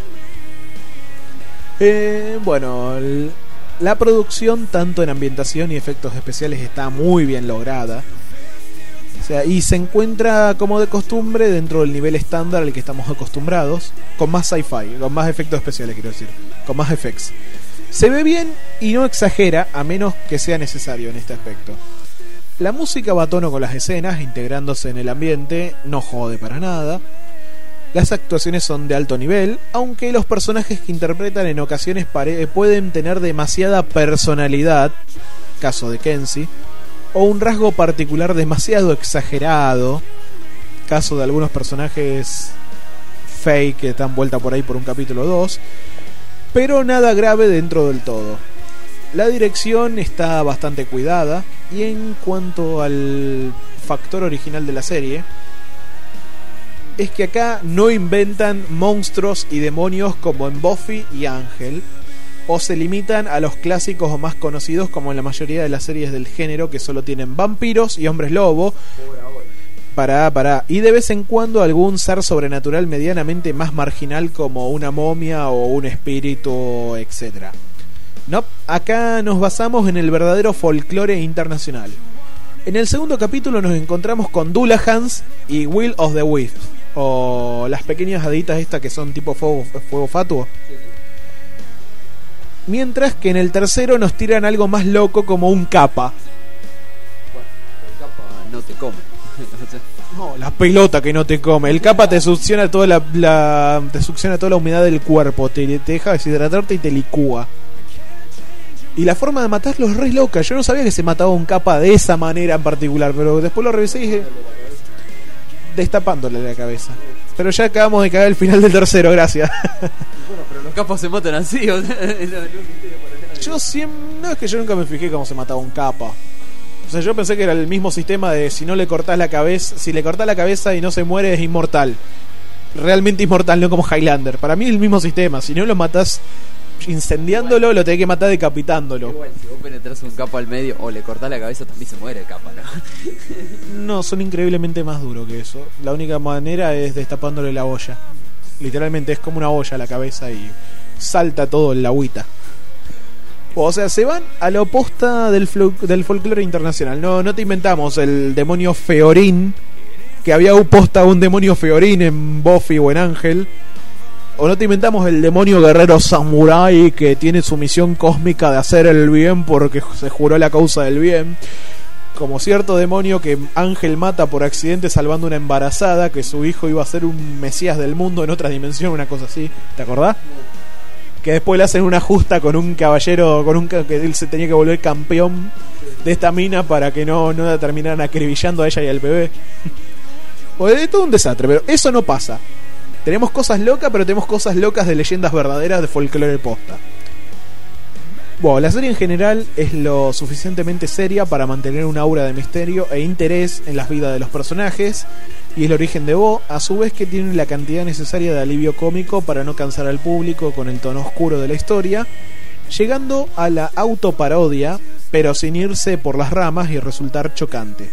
Eh, bueno, el, la producción tanto en ambientación y efectos especiales está muy bien lograda. O sea, y se encuentra como de costumbre dentro del nivel estándar al que estamos acostumbrados, con más sci-fi, con más efectos especiales, quiero decir, con más effects. Se ve bien y no exagera, a menos que sea necesario en este aspecto. La música va a tono con las escenas, integrándose en el ambiente, no jode para nada. Las actuaciones son de alto nivel, aunque los personajes que interpretan en ocasiones pare- pueden tener demasiada personalidad, caso de Kenzie, o un rasgo particular demasiado exagerado, caso de algunos personajes fake que están vuelta por ahí por un capítulo dos, pero nada grave dentro del todo. La dirección está bastante cuidada, y en cuanto al factor original de la serie, es que acá no inventan monstruos y demonios como en Buffy y Ángel, o se limitan a los clásicos o más conocidos como en la mayoría de las series del género, que solo tienen vampiros y hombres lobo. Pará, pará. Y de vez en cuando algún ser sobrenatural medianamente más marginal como una momia o un espíritu, etcétera. No, acá nos basamos en el verdadero folclore internacional. En el segundo capítulo nos encontramos con Dullahans y Will of the Wisp, o las pequeñas haditas estas que son tipo fuego, fuego fatuo. Mientras que en el tercero nos tiran algo más loco como un capa. Bueno, el capa no te come. No, la pelota que no te come. El capa te succiona toda la, la te succiona toda la humedad del cuerpo, te, te deja deshidratarte y te licúa. Y la forma de matarlo es re loca. Yo no sabía que se mataba un capa de esa manera en particular, pero después lo revisé y dije, destapándole la cabeza. Pero ya acabamos de cagar el final del tercero, gracias. Bueno, pero los capos se matan así, o sea, Yo siempre, no, es que yo nunca me fijé cómo se mataba un capa. O sea, yo pensé que era el mismo sistema de si no le cortás la cabeza, si le cortás la cabeza y no se muere es inmortal. Realmente inmortal, no como Highlander. Para mí es el mismo sistema. Si no lo matás incendiándolo, igual lo tenés que matar decapitándolo. Igual, si vos penetras un capa al medio o le cortás la cabeza, también se muere el capa, ¿no? No, son increíblemente más duros que eso. La única manera es destapándole la olla. Literalmente es como una olla a la cabeza y salta todo en la agüita. O sea, se van a la oposta del, flo- del folclore internacional. No, no te inventamos el demonio Feorín, que había un posta un demonio Feorín en Buffy o en Ángel. O no te inventamos el demonio guerrero samurái que tiene su misión cósmica de hacer el bien porque se juró la causa del bien. Como cierto demonio que Ángel mata por accidente salvando una embarazada, que su hijo iba a ser un mesías del mundo en otra dimensión, una cosa así. ¿Te acordás? Que después le hacen una justa con un caballero, con un que él se tenía que volver campeón de esta mina para que no, no la terminaran acribillando a ella y al bebé. Pues es todo un desastre, pero eso no pasa. Tenemos cosas locas, pero tenemos cosas locas de leyendas verdaderas de folclore posta. Bueno, la serie en general es lo suficientemente seria para mantener un aura de misterio e interés en las vidas de los personajes, y el origen de Bo, a su vez, que tiene la cantidad necesaria de alivio cómico para no cansar al público con el tono oscuro de la historia, llegando a la autoparodia, pero sin irse por las ramas y resultar chocante.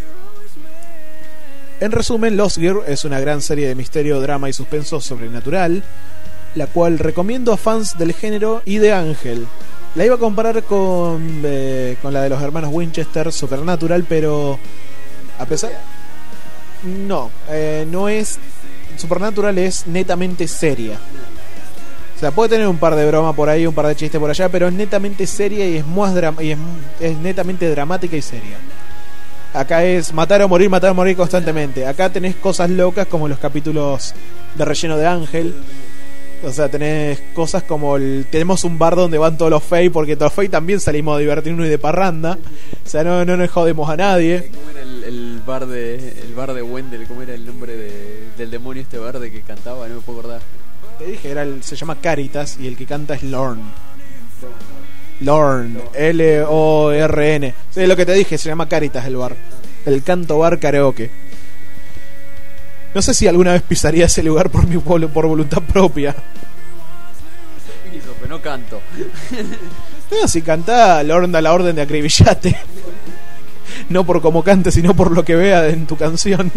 En resumen, Lost Girl es una gran serie de misterio, drama y suspenso sobrenatural, la cual recomiendo a fans del género y de Ángel. La iba a comparar con, eh, con la de los hermanos Winchester, Supernatural, pero a pesar... No, eh, no es... Supernatural es netamente seria. O sea, puede tener un par de bromas por ahí, un par de chistes por allá, pero es netamente seria y es, más dra- y es, es netamente dramática y seria. Acá es matar o morir, matar o morir constantemente. Acá tenés cosas locas como los capítulos de relleno de Ángel. O sea, tenés cosas como el, tenemos un bar donde van todos los fey, porque todos los fey también salimos a divertirnos y de parranda. O sea, no, no nos jodemos a nadie. ¿Cómo era el, el bar de el bar de Wendell? ¿Cómo era el nombre de, del demonio este verde que cantaba? No me puedo acordar. Te dije, era el, se llama Caritas y el que canta es Lorne. Lorne, L O R N. Sí, lo que te dije, se llama Caritas el bar. El Canto Bar Karaoke. No sé si alguna vez pisaría ese lugar por mi por voluntad propia. Pero no canto. No, si cantá, Lorne da la orden de acribillate. No por cómo cante, sino por lo que vea en tu canción.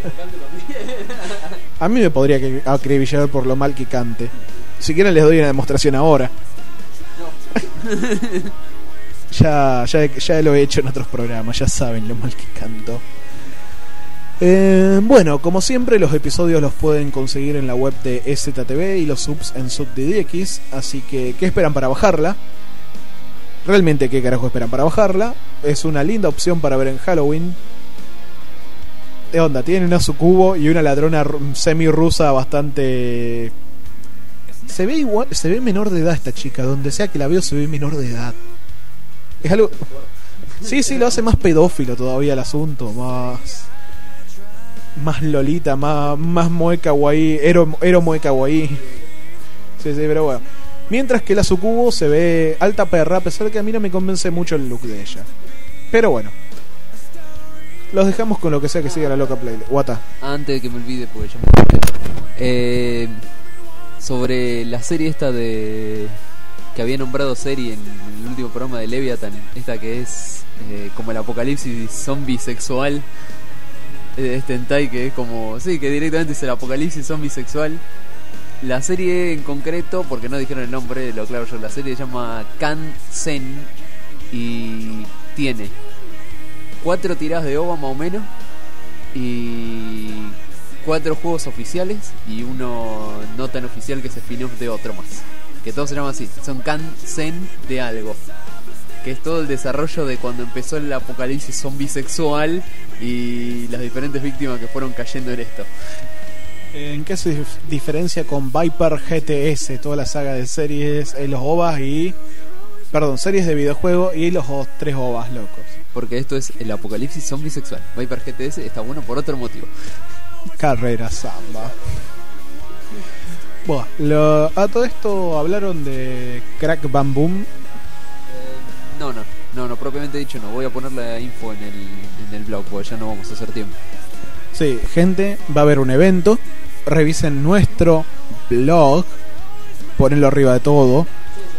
A mí me podría acribillar por lo mal que cante. Si quieren les doy una demostración ahora. No. ya, ya, ya lo he hecho en otros programas, ya saben lo mal que canto. Eh, bueno, como siempre, los episodios los pueden conseguir en la web de S Z T V y los subs en SubDDX. Así que, ¿qué esperan para bajarla? Realmente, ¿qué carajo esperan para bajarla? Es una linda opción para ver en Halloween. ¿Qué onda? Tiene una sucubo y una ladrona semi-rusa bastante... Se ve igual, se ve menor de edad esta chica. Donde sea que la veo se ve menor de edad. Es algo... Sí, sí, lo hace más pedófilo todavía el asunto. Más... Más lolita, más, más moe kawaii, ero, ero moe kawaii. Sí, sí, pero bueno. Mientras que la sucubo se ve alta perra, a pesar de que a mí no me convence mucho el look de ella. Pero bueno. Los dejamos con lo que sea que siga la loca playlist. Wata. Antes de que me olvide, porque ya me olvidé. Eh, sobre la serie esta de... que había nombrado serie en el último programa de Leviathan. Esta que es eh, como el apocalipsis zombie sexual. Este hentai que es como... Sí, que directamente es el apocalipsis zombie sexual. La serie en concreto, porque no dijeron el nombre, lo aclaro yo. La serie se llama Kan-Sen y tiene cuatro tiradas de O V A más o menos y cuatro juegos oficiales y uno no tan oficial que es spin-off de otro más. Que todos se llaman así. Son Kan-Sen de algo. Que es todo el desarrollo de cuando empezó el apocalipsis zombie sexual y las diferentes víctimas que fueron cayendo en esto. ¿En qué se dif- diferencia con Viper G T S? Toda la saga de series, eh, los O V As y... Perdón, series de videojuego y los o- tres O V As locos. Porque esto es el apocalipsis zombie sexual. Viper G T S está bueno por otro motivo. Carrera samba. Bueno, lo, a todo esto hablaron de Crack Bam Boom. No, no, no, no, propiamente dicho no. Voy a poner la info en el, en el blog, porque ya no vamos a hacer tiempo. Sí, gente, va a haber un evento. Revisen nuestro blog. Ponenlo arriba de todo.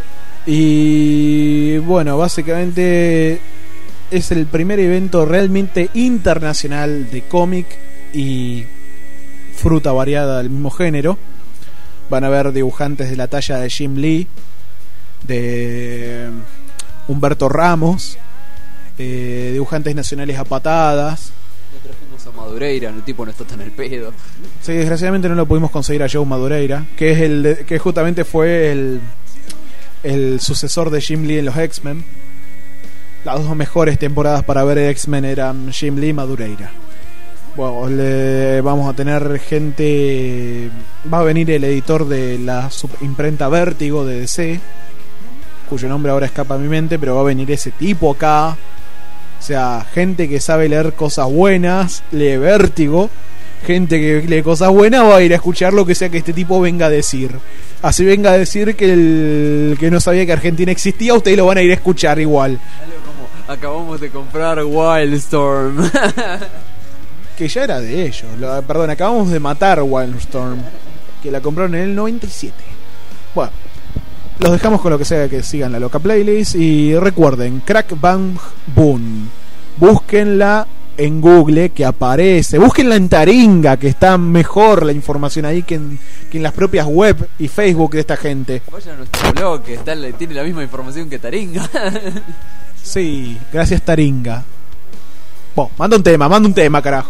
Y bueno, básicamente es el primer evento realmente internacional de cómic y fruta variada del mismo género. Van a haber dibujantes de la talla de Jim Lee, de... Humberto Ramos, eh, dibujantes nacionales a patadas. Le trajimos a Madureira, el tipo no está tan al pedo. Sí, desgraciadamente no lo pudimos conseguir a Joe Madureira, que es el de, que justamente fue el, el sucesor de Jim Lee en los X-Men. Las dos mejores temporadas para ver X-Men eran Jim Lee y Madureira. Bueno, le vamos a tener gente. Va a venir el editor de la imprenta Vértigo de D C, cuyo nombre ahora escapa a mi mente, pero va a venir ese tipo acá. O sea, gente que sabe leer cosas buenas, lee Vértigo. Gente que lee cosas buenas va a ir a escuchar lo que sea que este tipo venga a decir. Así venga a decir que el que no sabía que Argentina existía, ustedes lo van a ir a escuchar igual. Acabamos de comprar Wildstorm. Que ya era de ellos. Lo, perdón, acabamos de matar Wildstorm, que la compraron en el noventa y siete. Bueno, los dejamos con lo que sea que sigan la loca playlist. Y recuerden, Crack Bang Boom, búsquenla en Google, que aparece. Búsquenla en Taringa, que está mejor la información ahí que en, que en las propias web y Facebook de esta gente. Vayan a nuestro blog, que está, tiene la misma información que Taringa. Sí, gracias Taringa. Bueno, manda un tema, manda un tema, carajo.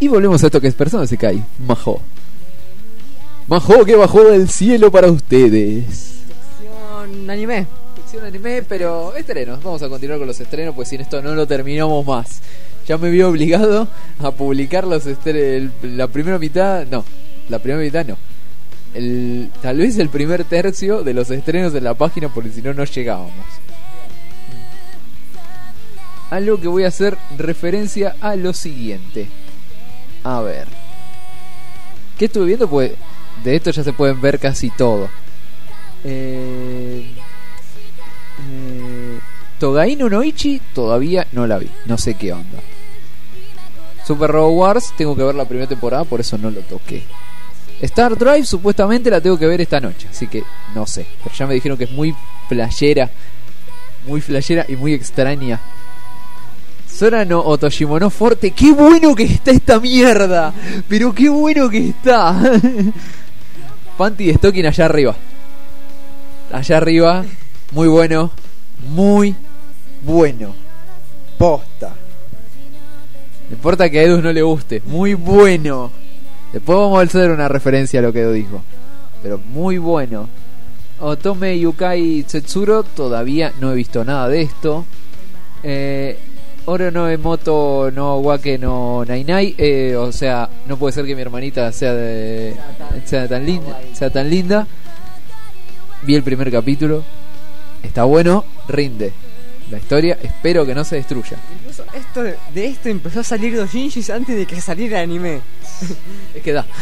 Y volvemos a esto que es Persona Isekai, Mahou. Mahou que bajó del cielo para ustedes. Sección anime. Sección anime, pero estrenos. Vamos a continuar con los estrenos, pues sin esto no lo terminamos más. Ya me vi obligado a publicar los estrenos. La primera mitad, no. La primera mitad no. El, tal vez el primer tercio de los estrenos en la página, porque si no, no llegábamos. Algo que voy a hacer referencia a lo siguiente. A ver. ¿Qué estuve viendo? Pues de esto ya se pueden ver casi todo. Eh, eh, Togai no Noichi todavía no la vi. No sé qué onda. Super Robot Wars tengo que ver la primera temporada, por eso no lo toqué. Star Drive supuestamente la tengo que ver esta noche, así que no sé. Pero ya me dijeron que es muy flashera. Muy flashera y muy extraña. Sora no Otoshimono Forte. ¡Qué bueno que está esta mierda! Pero qué bueno que está. Panty de Stocking allá arriba. Allá arriba. Muy bueno. Muy bueno. Posta. No importa que a Edu no le guste. Muy bueno. Después vamos a hacer una referencia a lo que Edu dijo. Pero muy bueno. Otome Yukai Tsetsuro. Todavía no he visto nada de esto. Eh... Oro no Emoto no Wake no Nainai, eh, o sea, no puede ser que mi hermanita sea de sea tan linda, sea tan linda. Vi el primer capítulo, está bueno, rinde. La historia, espero que no se destruya. Incluso esto de, de esto empezó a salir Dojinshis antes de que saliera anime. Es que da.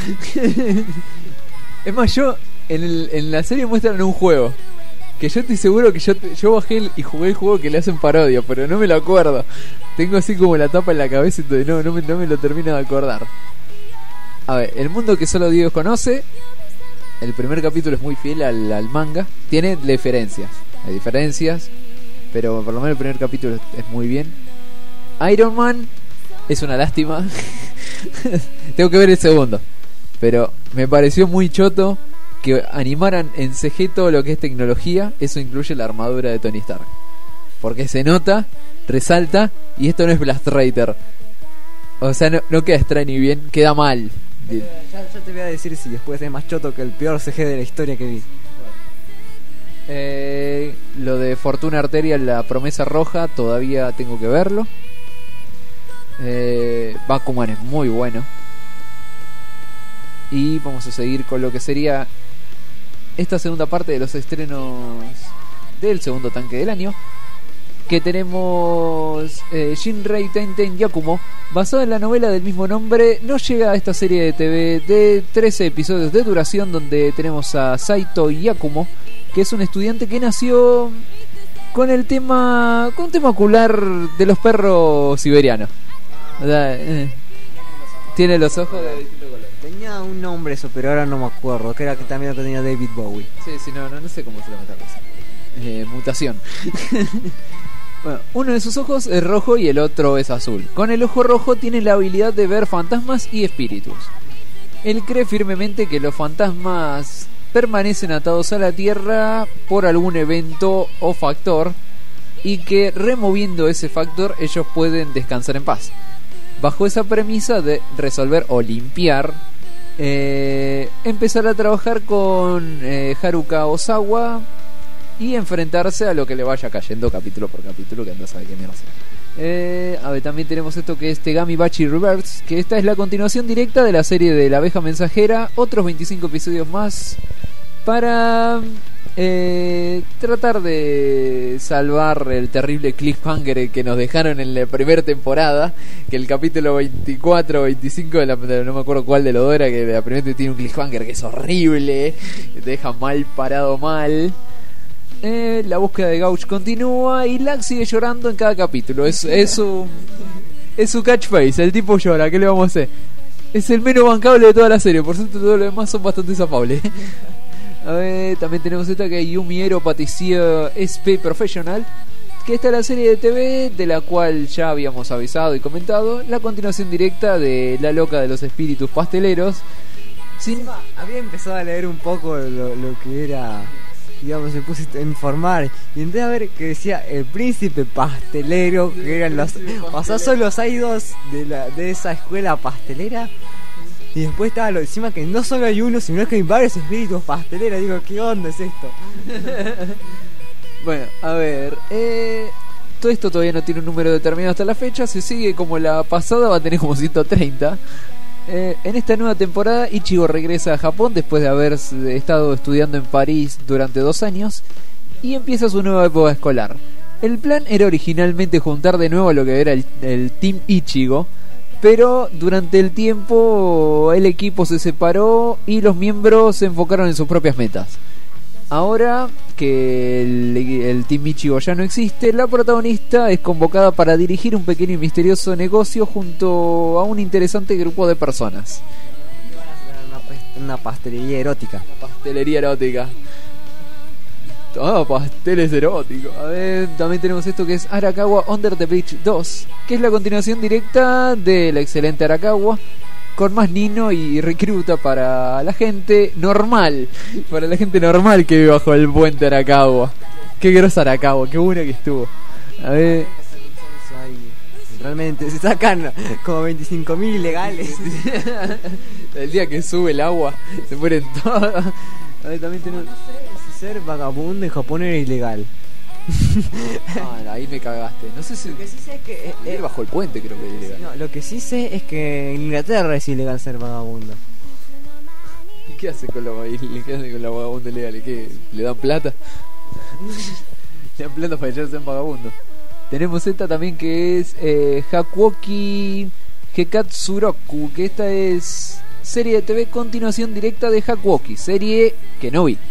Es más, yo en, el, en la serie muestran un juego que yo estoy seguro que yo yo bajé el, y jugué el juego que le hacen parodia, pero no me lo acuerdo. Tengo así como la tapa en la cabeza y todo, no, no, me, no me lo termino de acordar. A ver, el mundo que solo Dios conoce. El primer capítulo es muy fiel al, al manga. Tiene diferencias, hay diferencias, pero por lo menos el primer capítulo es, es muy bien. Iron Man es una lástima. Tengo que ver el segundo, pero me pareció muy choto que animaran en C G todo lo que es tecnología. Eso incluye la armadura de Tony Stark, porque se nota, resalta, y esto no es Blast Raider. O sea, no, no queda extraño y bien, queda mal. Ya, ya te voy a decir si después es más choto que el peor C G de la historia que vi. Eh, lo de Fortuna Arterial, la promesa roja, todavía tengo que verlo. eh, Bakuman es muy bueno. Y vamos a seguir con lo que sería esta segunda parte de los estrenos del segundo tanque del año, que tenemos eh, Shinrei Tenten Yakumo, basado en la novela del mismo nombre. Nos llega a esta serie de T V de trece episodios de duración, donde tenemos a Saito Yakumo, que es un estudiante que nació con el tema con un tema ocular de los perros siberianos. O sea, eh, tiene los ojos de distinto color. Tenía un nombre eso, pero ahora no me acuerdo. Que era que también lo tenía David Bowie. Sí, sí, no, no, no sé cómo se llama esta cosa. Eh, mutación. Bueno, uno de sus ojos es rojo y el otro es azul. Con el ojo rojo tiene la habilidad de ver fantasmas y espíritus. Él cree firmemente que los fantasmas permanecen atados a la tierra por algún evento o factor, y que removiendo ese factor ellos pueden descansar en paz. Bajo esa premisa de resolver o limpiar, eh, empezar a trabajar con eh, Haruka Osawa y enfrentarse a lo que le vaya cayendo capítulo por capítulo, que anda a saber qué mierda será. Eh, a ver, también tenemos esto que es Tegami Bachi Reverse, que esta es la continuación directa de la serie de la abeja mensajera. Otros veinticinco episodios más para eh, tratar de salvar el terrible cliffhanger que nos dejaron en la primera temporada, que el capítulo veinticuatro o veinticinco de la, no me acuerdo cuál de los dos era, que la primera tiene un cliffhanger que es horrible, que te deja mal parado mal. Eh, la búsqueda de Gauch continúa y Lax sigue llorando en cada capítulo. Es, es su es su catchphrase, el tipo llora, ¿qué le vamos a hacer? Es el menos bancable de toda la serie, por cierto todos los demás son bastante zafables. A ver, también tenemos esta que es Yumiero Paticia S P Professional, que esta es la serie de T V de la cual ya habíamos avisado y comentado, la continuación directa de La Loca de los Espíritus Pasteleros. Sin... Había empezado a leer un poco lo, lo que era digamos, me puse a informar y entré a ver que decía el príncipe pastelero, que eran los, o sea, son los idols de, la, de esa escuela pastelera. Y después estaba lo encima que no solo hay uno, sino que hay varios espíritus pasteleros. Digo, ¿qué onda es esto? Bueno, a ver, eh, todo esto todavía no tiene un número determinado hasta la fecha. Se sigue como la pasada, va a tener como ciento treinta. Eh, en esta nueva temporada, Ichigo regresa a Japón después de haber estado estudiando en París durante dos años y empieza su nueva época escolar. El plan era originalmente juntar de nuevo lo que era el, el Team Ichigo, pero durante el tiempo el equipo se separó y los miembros se enfocaron en sus propias metas. Ahora que el, el Team Ichigo ya no existe, la protagonista es convocada para dirigir un pequeño y misterioso negocio junto a un interesante grupo de personas. Una, una pastelería erótica. Pastelería erótica. Ah, pasteles eróticos. A ver, también tenemos esto que es Arakawa Under the Bridge dos, que es la continuación directa de la excelente Arakawa, con más Nino y recluta para la gente normal, para la gente normal que vive bajo el puente Arakawa. Qué grosa Arakawa, qué buena que estuvo. A ver, realmente se sacan como veinticinco mil ilegales. El día que sube el agua se mueren todos. A ver, también tenemos... Ser vagabundo en Japón era ilegal. Ah, ahí me cagaste. No sé si... Lo que sí sé es que eh, eh, bajo el puente creo que es ilegal. No, lo que sí sé es que en Inglaterra es ilegal ser vagabundo. ¿Qué hace con la, ¿qué hace con la vagabunda ilegal? ¿Qué? ¿Le dan plata? Le dan plata para echarse en vagabundo. Tenemos esta también que es eh, Hakuoki Hekatsuroku, que esta es serie de T V continuación directa de Hakuoki, serie que no vi.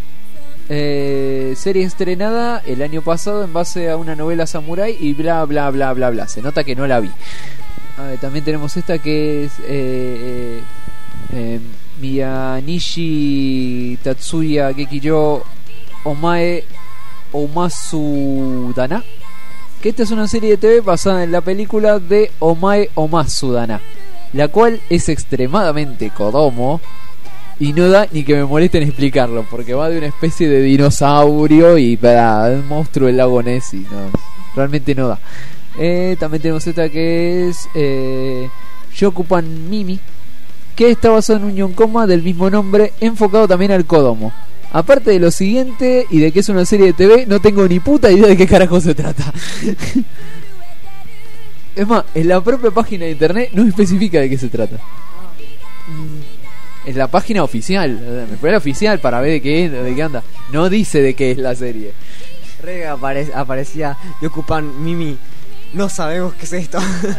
Eh, serie estrenada el año pasado en base a una novela samurai y bla bla bla bla bla. Se nota que no la vi. A ver, también tenemos esta que es eh, eh, eh, Miyanishi Tatsuya Gekiyo Omae Omasu Dana, que esta es una serie de T V basada en la película de Omae Omasu Dana, la cual es extremadamente kodomo y no da ni que me molesten explicarlo, porque va de una especie de dinosaurio y para un monstruo del lago Ness y no, realmente no da. Eh, también tenemos esta que es eh, Shokupan Mimi, que está basado en un yonkoma del mismo nombre, enfocado también al kodomo. Aparte de lo siguiente y de que es una serie de T V, no tengo ni puta idea de qué carajo se trata. Es más, en la propia página de internet no especifica de qué se trata. Es la página oficial, me fue a la oficial para ver de qué, de qué anda. No dice de qué es la serie. Rega apare- aparecía y ocupan Mimi. No sabemos qué es esto.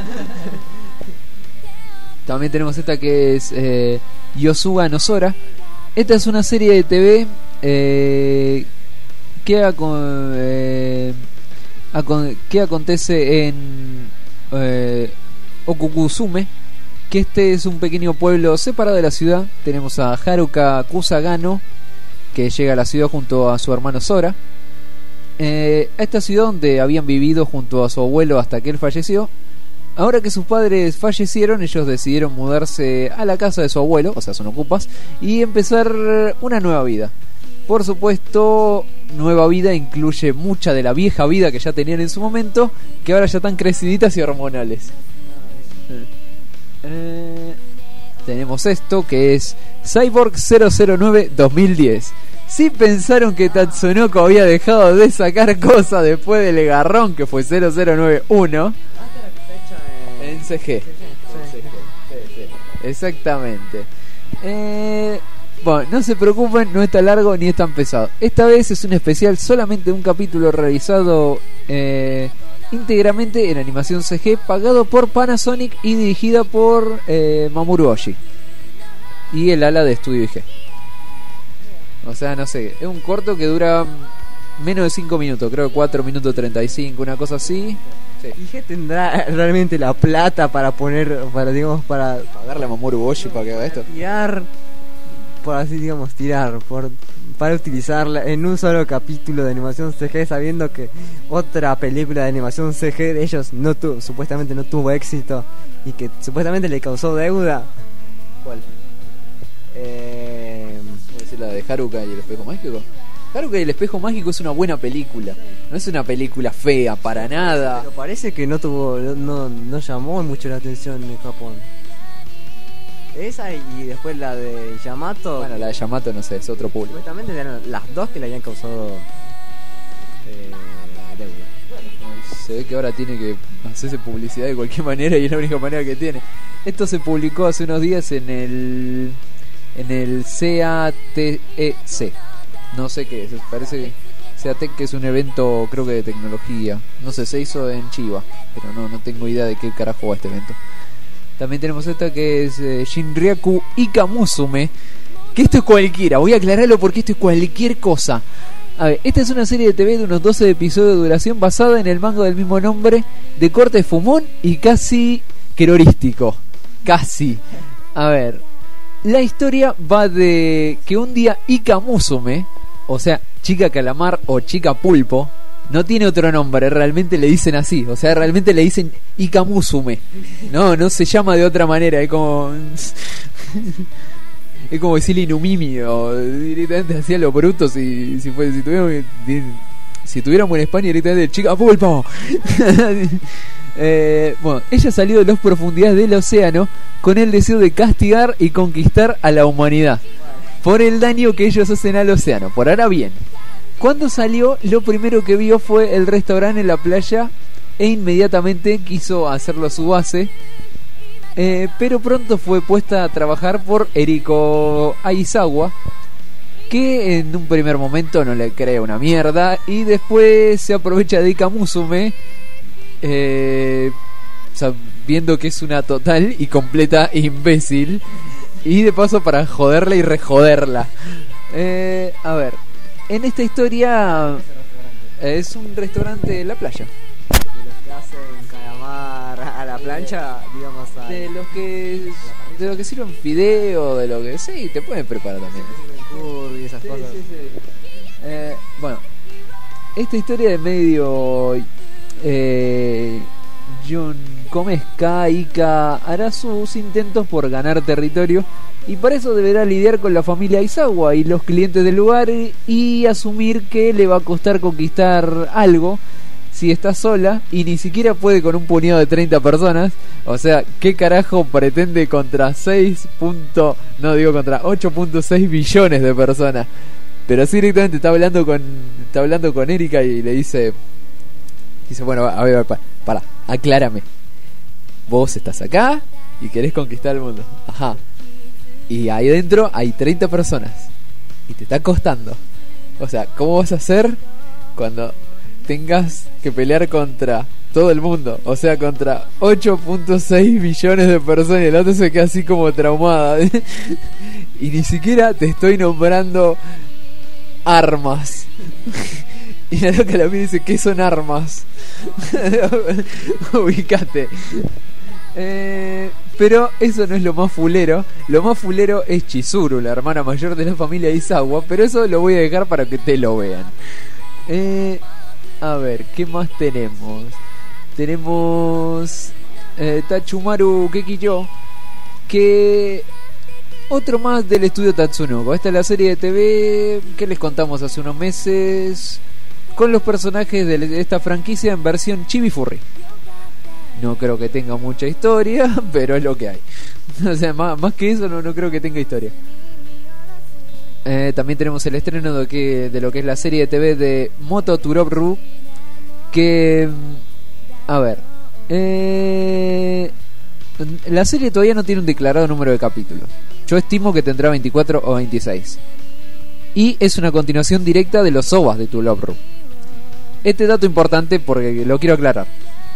También tenemos esta que es eh, Yosuga no Sora. Esta es una serie de T V eh, que, acon- eh, acon- que acontece en eh, Okukusume, que este es un pequeño pueblo separado de la ciudad. Tenemos a Haruka Kusagano, que llega a la ciudad junto a su hermano Sora. Eh, a esta ciudad donde habían vivido junto a su abuelo hasta que él falleció. Ahora que sus padres fallecieron, ellos decidieron mudarse a la casa de su abuelo, o sea, son ocupas, y empezar una nueva vida. Por supuesto, nueva vida incluye mucha de la vieja vida que ya tenían en su momento, que ahora ya están creciditas y hormonales. Eh, tenemos esto que es Cyborg cero cero nueve dos mil diez. Si pensaron que Tatsunoko había dejado de sacar cosas después del garrón que fue cero cero nueve uno, en C G. Exactamente. Eh, bueno, no se preocupen, no es tan largo ni es tan pesado. Esta vez es un especial solamente de un capítulo realizado eh, íntegramente en animación C G, pagado por Panasonic y dirigida por eh, Mamoru Oshii y el ala de Studio I G. O sea, no sé, es un corto que dura menos de cinco minutos, creo que cuatro minutos treinta y cinco, una cosa así. Sí. ¿Y qué tendrá realmente la plata para poner, para digamos, para pagarle a Mamoru Oshii para que haga esto? Tirar, por así digamos, tirar, por para utilizarla en un solo capítulo de animación C G, sabiendo que otra película de animación C G de ellos no tuvo, supuestamente no tuvo éxito y que supuestamente le causó deuda. ¿Cuál? Eh, ¿Es la de Haruka y el espejo mágico? Claro que El Espejo Mágico es una buena película. No es una película fea, para nada. Pero parece que no tuvo, no, no llamó mucho la atención en Japón. Esa y después la de Yamato. Bueno, la de Yamato no sé, es otro público. Supuestamente eran las dos que le habían causado eh, deuda. Se ve que ahora tiene que hacerse publicidad de cualquier manera y es la única manera que tiene. Esto se publicó hace unos días en el en el C A T E C. No sé qué es, parece que C A T E C, que es un evento creo que de tecnología. No sé, se hizo en Chiba, pero no no tengo idea de qué carajo va este evento. También tenemos esta que es eh, Shinryaku Ikamusume, que esto es cualquiera, voy a aclararlo porque esto es cualquier cosa. A ver, esta es una serie de T V de unos doce episodios de duración basada en el manga del mismo nombre, de corte fumón y casi querorístico. Casi. A ver, la historia va de que un día Ikamusume, o sea, chica calamar o chica pulpo, no tiene otro nombre, realmente le dicen así, o sea, realmente le dicen Ikamusume. No, no se llama de otra manera, es como... Es como decirle Inumimi o directamente hacía lo bruto si, si, fue, si, tuviéramos, si tuviéramos en España directamente chica pulpo. eh, bueno, ella salió de las profundidades del océano con el deseo de castigar y conquistar a la humanidad por el daño que ellos hacen al océano. Por ahora bien, cuando salió lo primero que vio fue el restaurante en la playa e inmediatamente quiso hacerlo su base. Eh, pero pronto fue puesta a trabajar por Eriko Aizawa, que en un primer momento no le cree una mierda y después se aprovecha de Ikamusume, eh, sabiendo que es una total y completa imbécil, y de paso para joderla y rejoderla. Eh, a ver, en esta historia eh, es un restaurante en la playa. Hacen calamar a la plancha, digamos, a... de los que de los que sirven fideo, de lo que sí te pueden preparar también y esas sí, cosas. sí, sí. Eh, bueno, esta historia de medio eh, Jun Komeska Ika hará sus intentos por ganar territorio y para eso deberá lidiar con la familia Aizawa y los clientes del lugar y, y asumir que le va a costar conquistar algo si está sola y ni siquiera puede con un puñado de treinta personas. O sea, ¿qué carajo pretende contra seis. No digo contra ocho punto seis billones de personas? Pero así directamente está hablando con está hablando con Erika y le dice dice, bueno, a ver, para, para, aclárame. Vos estás acá y querés conquistar el mundo. Ajá. Y ahí dentro hay treinta personas y te está costando. O sea, ¿cómo vas a hacer cuando tengas que pelear contra todo el mundo? O sea, contra ocho punto seis billones de personas y el otro se queda así como traumada. Y ni siquiera te estoy nombrando armas. Y la loca la mira y dice, ¿qué son armas? Ubicate. Eh, pero eso no es lo más fulero. Lo más fulero es Chizuru, la hermana mayor de la familia Aizawa. Pero eso lo voy a dejar para que te lo vean. Eh... A ver, ¿qué más tenemos? Tenemos eh, Tachumaru Kekiyo, que otro más del estudio Tatsunoko. Esta es la serie de T V que les contamos hace unos meses con los personajes de esta franquicia en versión chibi furry. No creo que tenga mucha historia, pero es lo que hay. O sea, más, más que eso no, no creo que tenga historia. Eh, también tenemos el estreno de, que, de lo que es la serie de T V de Moto Turobru, que a ver eh, la serie todavía no tiene un declarado número de capítulos. Yo estimo que tendrá veinticuatro o veintiséis y es una continuación directa de los O V As de Turobru. Este dato importante porque lo quiero aclarar,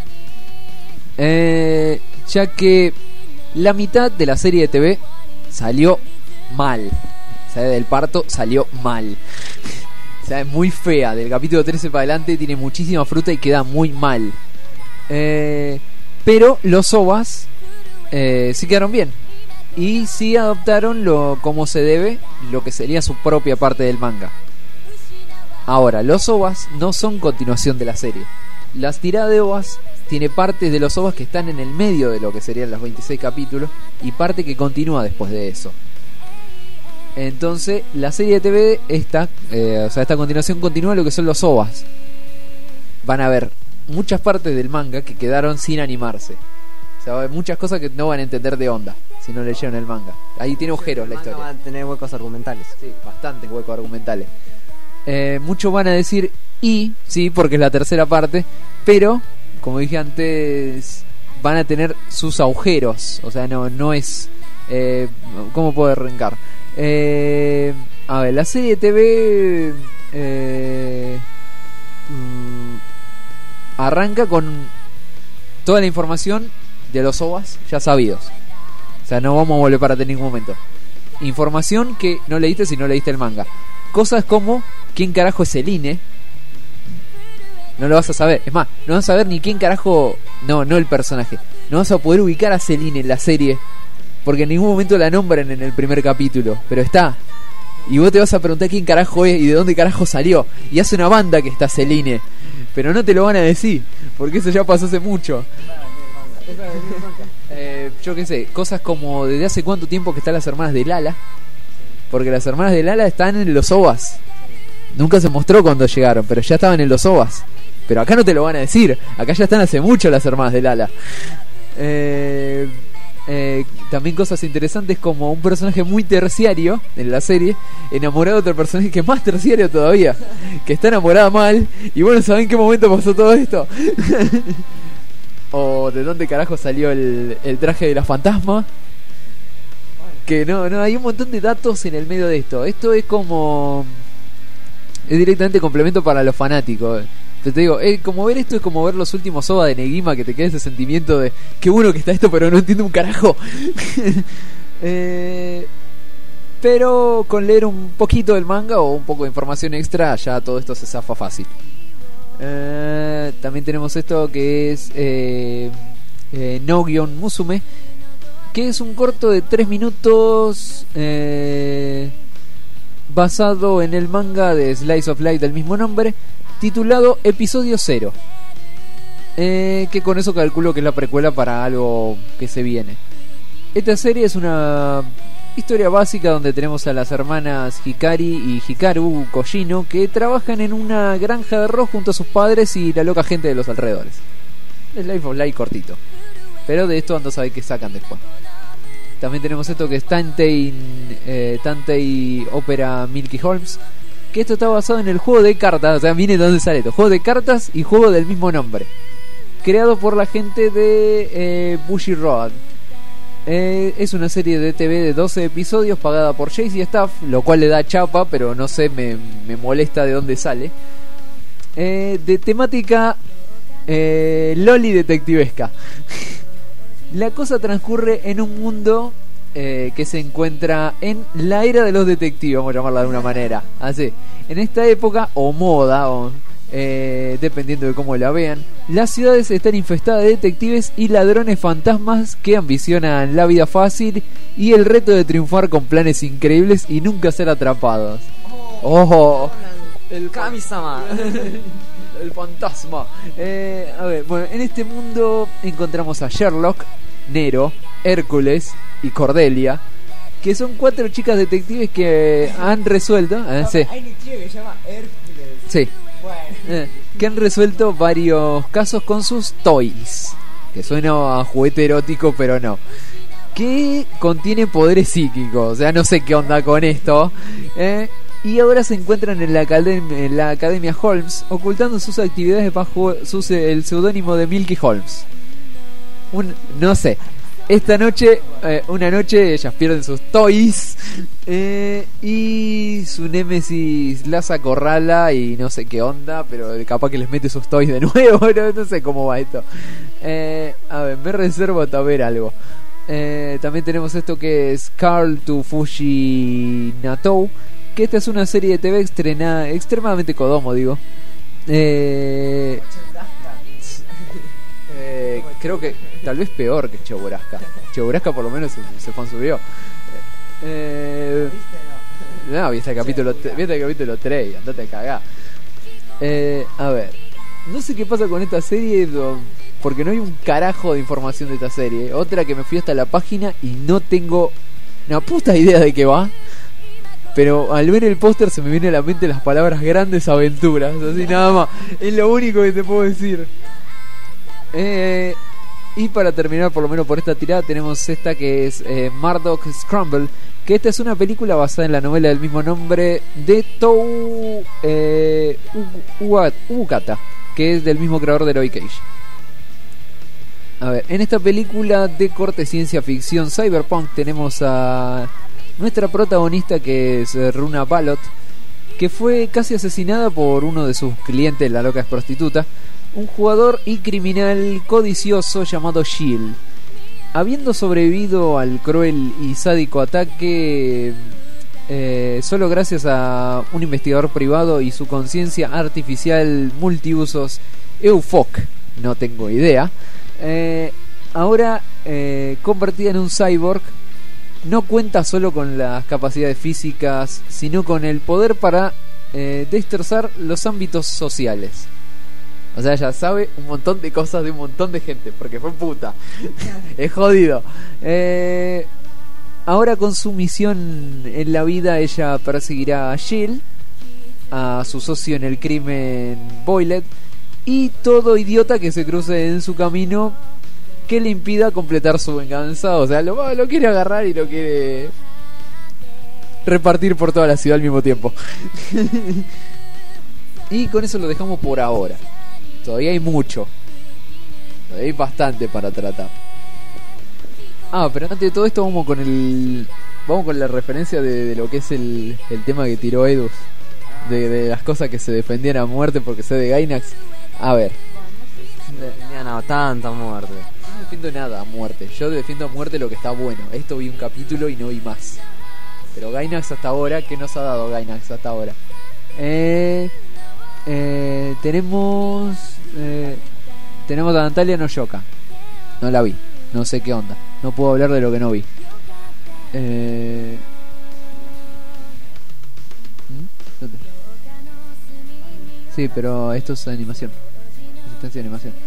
eh, ya que la mitad de la serie de T V salió mal. O sea, del parto salió mal. O sea, es muy fea. Del capítulo trece para adelante tiene muchísima fruta y queda muy mal. Eh, pero los O V As eh, sí quedaron bien. Y sí adoptaron lo como se debe, lo que sería su propia parte del manga. Ahora, los O V As no son continuación de la serie. Las tiradas de O V As tiene partes de los O V As que están en el medio de lo que serían los veintiséis capítulos y parte que continúa después de eso. Entonces, la serie de T V, esta, eh, o sea, esta continuación continúa lo que son los O V As. Van a ver muchas partes del manga que quedaron sin animarse. O sea, hay muchas cosas que no van a entender de onda si no leyeron el manga. Ahí tiene agujeros la historia. Van a tener huecos argumentales. Sí, bastantes huecos argumentales. Eh, muchos van a decir y, sí, porque es la tercera parte, pero, como dije antes, van a tener sus agujeros. O sea, no, no es... Eh, ¿Cómo puedo arrancar? Eh, a ver, la serie de T V eh, mm, arranca con toda la información de los O V As ya sabidos. O sea, no vamos a volver para en ningún momento. Información que no leíste si no leíste el manga. Cosas como quién carajo es Celine. No lo vas a saber. Es más, no vas a saber ni quién carajo... No, no el personaje. No vas a poder ubicar a Celine en la serie, porque en ningún momento la nombran en el primer capítulo. Pero está. Y vos te vas a preguntar quién carajo es y de dónde carajo salió. Y hace una banda que está Celine. Pero no te lo van a decir, porque eso ya pasó hace mucho. Eh, yo qué sé, cosas como desde hace cuánto tiempo que están las hermanas de Lala. Porque las hermanas de Lala están en los O V As. Nunca se mostró cuando llegaron, pero ya estaban en los O V As. Pero acá no te lo van a decir. Acá ya están hace mucho las hermanas de Lala. Eh, eh, también cosas interesantes como un personaje muy terciario en la serie, enamorado de otro personaje que es más terciario todavía, que está enamorada mal. Y bueno, ¿saben en qué momento pasó todo esto? O de dónde carajo salió el, el traje de la fantasma. Que no, no, hay un montón de datos en el medio de esto. Esto es como... Es directamente complemento para los fanáticos. Te, te digo, es como ver esto, es como ver los últimos O V A de Negima, que te queda ese sentimiento de qué bueno que está esto, pero no entiendo un carajo. eh, pero con leer un poquito del manga o un poco de información extra, ya todo esto se zafa fácil. Eh, también tenemos esto que es eh, eh, No-Musume, que es un corto de tres minutos eh, basado en el manga de Slice of Life del mismo nombre, titulado Episodio Cero, eh, que con eso calculo que es la precuela para algo que se viene. Esta serie es una historia básica donde tenemos a las hermanas Hikari y Hikaru Kojino, que trabajan en una granja de arroz junto a sus padres y la loca gente de los alrededores. Es Life of Life cortito, pero de esto ando a saber qué sacan después. También tenemos esto que es Tantei, eh, Tantei Opera Milky Holmes, que esto está basado en el juego de cartas. O sea, viene de dónde sale esto: juego de cartas y juego del mismo nombre, creado por la gente de eh, Bushy Road. Eh, es una serie de T V de doce episodios pagada por Jayce y Staff, lo cual le da chapa, pero no sé, me, me molesta de dónde sale. Eh, de temática eh, loli detectivesca. La cosa transcurre en un mundo eh, que se encuentra en la era de los detectives, vamos a llamarla de alguna manera. Así, en esta época, o moda, o eh, dependiendo de cómo la vean, las ciudades están infestadas de detectives y ladrones fantasmas que ambicionan la vida fácil y el reto de triunfar con planes increíbles y nunca ser atrapados. ¡Oh! El Kami-sama. El fantasma. Eh, a ver, bueno, en este mundo encontramos a Sherlock, Nero, Hércules y Cordelia, que son cuatro chicas detectives que han resuelto. Eh, sí. Hay un tío que se llama Hércules. Sí. Bueno. Eh, que han resuelto varios casos con sus toys. Que suena a juguete erótico, pero no. Que contiene poderes psíquicos. O sea, no sé qué onda con esto. Eh. Y ahora se encuentran en la, academia, en la Academia Holmes, ocultando sus actividades bajo su, el seudónimo de Milky Holmes. Un, no sé, esta noche, eh, una noche ellas pierden sus toys eh, y su némesis las acorrala y no sé qué onda, pero capaz que les mete sus toys de nuevo, no, no sé cómo va esto. Eh, a ver, me reservo a ver algo. Eh, también tenemos esto que es Carl to Fuji Natou, que esta es una serie de T V estrenada, extremadamente codomo, digo. Eh, eh, creo que tal vez peor que Cheburasca. Cheburasca por lo menos se, se fansubió. Eh, no, viste el capítulo, viste el capítulo tres, andate a cagar. Eh, a ver, no sé qué pasa con esta serie, porque no hay un carajo de información de esta serie. Otra que me fui hasta la página y no tengo una puta idea de qué va. pero al ver el póster se me viene a la mente las palabras grandes aventuras, así nada más. Es lo único que te puedo decir. Eh, y para terminar, por lo menos por esta tirada, tenemos esta que es eh, Murdoch Scramble, que esta es una película basada en la novela del mismo nombre de Tou eh, Uwakata, que es del mismo creador de Heroic Age. A ver, en esta película de corte ciencia ficción cyberpunk tenemos a nuestra protagonista, que es Runa Ballot, que fue casi asesinada por uno de sus clientes, la loca es prostituta, un jugador y criminal codicioso llamado Shield. Habiendo sobrevivido al cruel y sádico ataque eh, solo gracias a un investigador privado y su conciencia artificial multiusos Eufoc, no tengo idea, eh, ahora eh, convertida en un cyborg, no cuenta solo con las capacidades físicas, sino con el poder para eh, destrozar los ámbitos sociales. O sea, ella sabe un montón de cosas de un montón de gente, porque fue puta. Es jodido. Eh, ahora con su misión en la vida, ella perseguirá a Jill, a su socio en el crimen Boylet, y todo idiota que se cruce en su camino que le impida completar su venganza. O sea, lo, lo quiere agarrar y lo quiere repartir por toda la ciudad al mismo tiempo. Y con eso lo dejamos por ahora. Todavía hay mucho. Todavía hay bastante para tratar. Ah, pero antes de todo esto vamos con el... Vamos con la referencia de, de lo que es el, el tema que tiró Edus. De, de las cosas que se defendían a muerte porque sé de Gainax. A ver. Ya no, tanta muerte. Yo no defiendo nada a muerte. Yo defiendo a muerte lo que está bueno. Esto vi un capítulo y no vi más. Pero Gainax hasta ahora, ¿qué nos ha dado Gainax hasta ahora? Eh... Eh, tenemos eh, tenemos a Natalia Noyoka. No la vi, no sé qué onda. No puedo hablar de lo que no vi. eh, ¿Dónde? Sí, pero esto es animación. Asistencia de animación.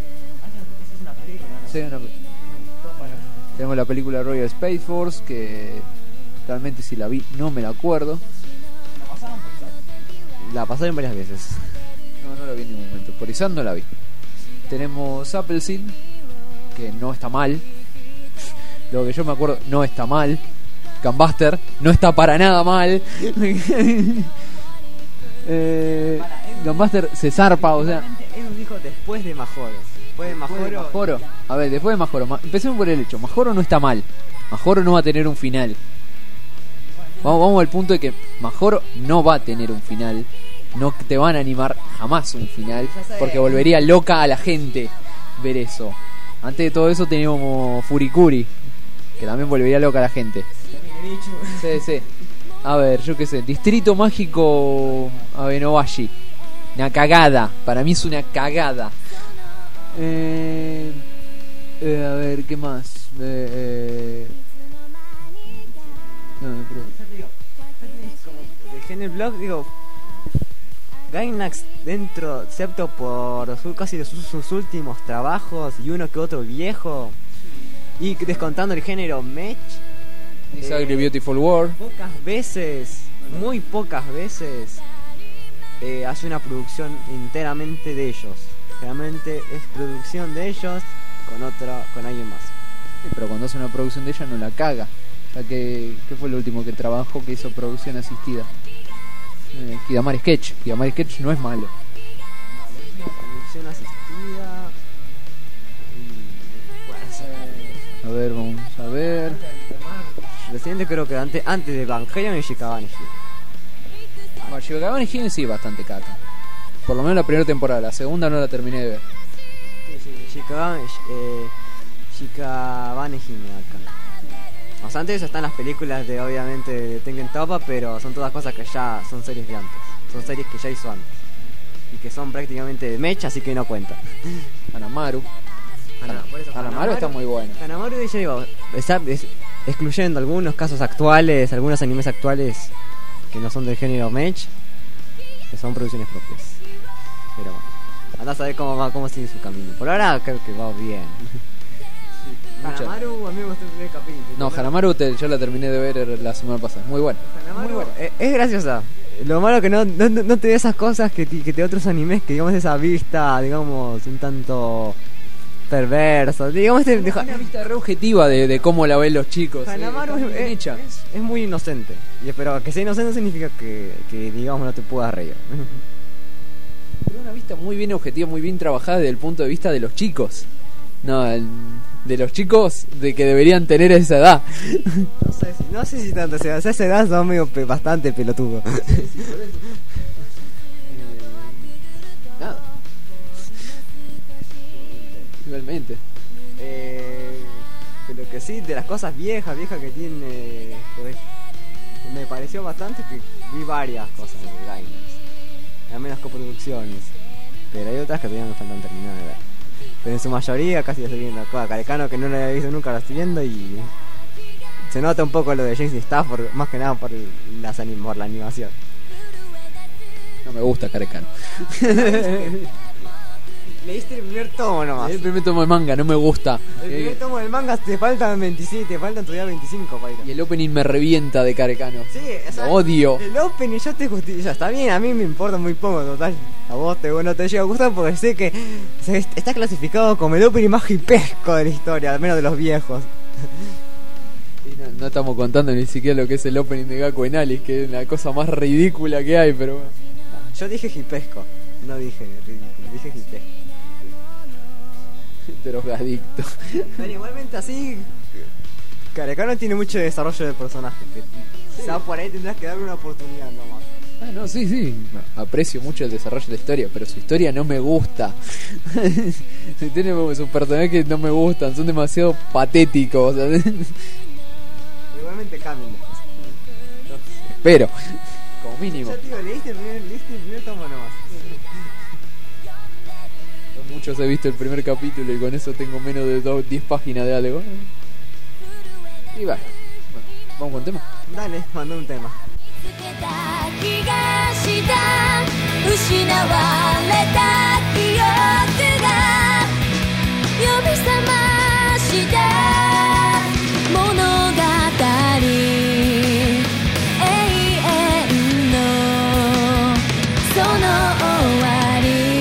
Sí, una... Tenemos la película Royal Space Force, que realmente si la vi no me la acuerdo. La pasaron varias veces. No, no la vi en ningún momento. Por Izan no la vi. Tenemos Appleseed, que no está mal. Lo que yo me acuerdo, no está mal. Gunbuster, no está para nada mal. eh, Gunbuster se zarpa, o sea. Él dijo después de Majoro. Después de Majoro. Después de Majoro. A ver, después de Majoro. Ma- Empecemos por el hecho. Majoro no está mal. Majoro no va a tener un final. Vamos, vamos al punto de que Majoro no va a tener un final. No te van a animar jamás un final, porque volvería loca a la gente ver eso. Antes de todo eso teníamos Furikuri, que también volvería loca a la gente. Sí, sí. A ver, yo qué sé, Distrito Mágico Abenobashi. Una cagada, para mí es una cagada. Eh, eh, a ver, ¿qué más? Eh, eh, no, creo. Dejé en el blog, digo, Gainax dentro, excepto por su, casi sus, sus últimos trabajos y uno que otro viejo, y descontando el género Mech, It's eh, Ugly Beautiful World. pocas veces, muy pocas veces, eh, hace una producción enteramente de ellos. Generalmente es producción de ellos con otra, con alguien más. Sí, pero cuando hace una producción de ella no la caga. O sea, que, ¿qué fue lo último que trabajó que hizo producción asistida? Eh, Kidamari Sketch. Kidamari Sketch no es malo. Producción asistida. Y, pues, A ver, vamos a ver. reciente creo que antes, antes de Evangelion y Shikabane. Bueno, Shikabane Hime sí, bastante caca. Por lo menos la primera temporada. La segunda no la terminé de ver. Sí, sí, Shikabane, eh, Shikabane Hime acá. O sea, antes de eso están las películas de, obviamente, de Tengen Toppa, pero son todas cosas que ya son series de antes. Son series que ya hizo antes. Y que son prácticamente de mecha, así que no cuenta. Hanamaru. Hana- por eso, Hanamaru está muy bueno. Hanamaru, ya digo, está es- excluyendo algunos casos actuales, algunos animes actuales que no son del género mech, que son producciones propias. Pero bueno, andá a saber cómo va, cómo sigue su camino. Por ahora creo que va bien. Mucha. Hanamaru, a mí me gustó el primer capítulo. No, Hanamaru te, yo la terminé de ver la semana pasada. Muy buena. Hanamaru, Muy buena. eh, es graciosa. Lo malo que no, no, no te da esas cosas que, ti- que te da otros animes, que digamos esa vista, digamos, un tanto perversa. Digamos, este, de- Una vista re objetiva de, de cómo la ven los chicos. Hanamaru eh, está es, muy bien es- hecha. es- es muy inocente. Y, pero que sea inocente significa que, que, digamos, no te puedas reír. Pero una vista muy bien objetiva, muy bien trabajada desde el punto de vista de los chicos. No, el- de los chicos de que deberían tener esa edad. No sé si, no sé si tanto, o sea, a esa edad son medio pe- bastante pelotudo. Nada. Igualmente. Eh, pero que sí, de las cosas viejas, viejas que tiene, pues, me pareció bastante que vi varias cosas de Gainax, al menos coproducciones, pero hay otras que todavía me faltan terminar de ver. Pero en su mayoría casi la estoy viendo. A Carecano, que no lo había visto nunca, lo estoy viendo y se nota un poco lo de Jason Stafford, más que nada por, las anim por la animación. No me gusta Carecano. Leíste el primer tomo nomás. El primer tomo de manga, no me gusta. El Eh, primer tomo del manga te faltan veintisiete, te faltan todavía veinticinco para ir. y el opening me revienta de Carecano. Sí, o sea, Lo odio. El opening yo te justifico, está bien, a mí me importa muy poco, total. A vos te, bueno, te llega a gustar porque sé que se- está clasificado como el opening más hipesco de la historia, al menos de los viejos. Y no, no estamos contando ni siquiera lo que es el opening de Gaku en Alice, que es la cosa más ridícula que hay, pero bueno. Yo dije hipesco, no dije ridículo, dije hipesco. Drogadicto. Pero igualmente así, Carecano tiene mucho desarrollo de personaje, que quizá por ahí tendrás que darle una oportunidad nomás. Ah, no, sí, sí. Aprecio mucho el desarrollo de la historia, pero su historia no me gusta. Tiene como sus personajes que no me gustan, son demasiado patéticos. ¿Sabes? Igualmente cambian después. Espero, como mínimo. Ya te digo, leíste el primer, leíste el primer tomo nomás. Muchos he visto el primer capítulo y con eso tengo menos de dos, diez páginas de algo. Y va. Bueno, vamos con tema. Dale, mandó un tema. 気がした失われた記憶が呼び覚ました物語永遠のその終わり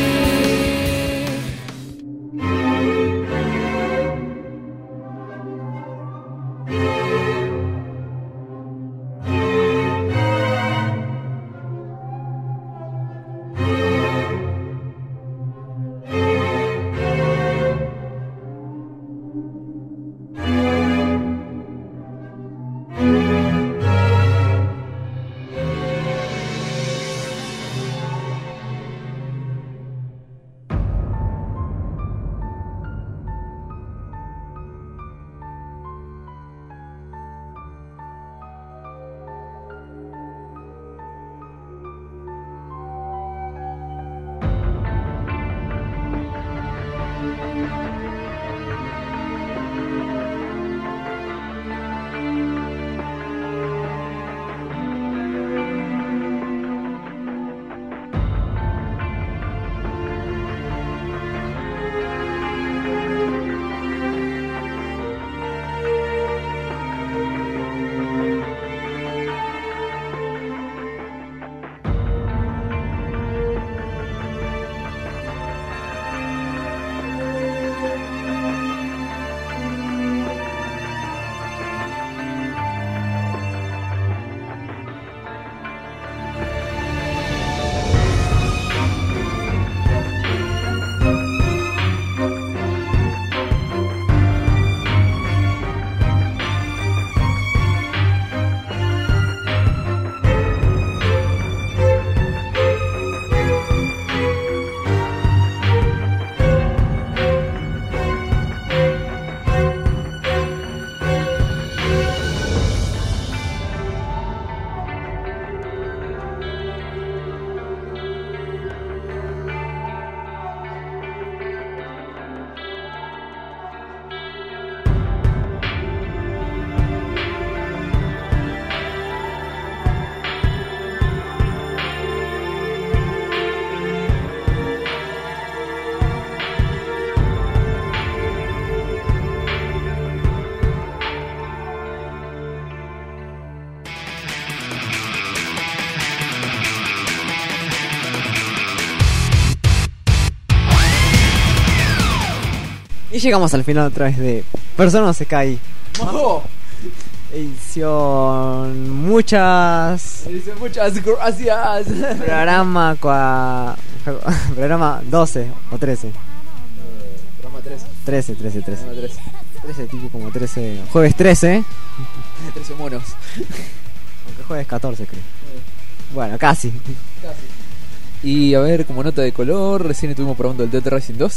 Y llegamos al final otra vez de Persona no Sekai. ¡Majo! Edición. Muchas. Dice muchas gracias. Programa. Cua... Programa doce o trece. Eh, programa trece. trece, trece, trece. Programa trece. trece, tipo como trece. Jueves trece. trece monos. Aunque jueves catorce, creo. Bueno, casi. Casi. Y a ver, como nota de color, recién estuvimos probando el Dead Rising dos.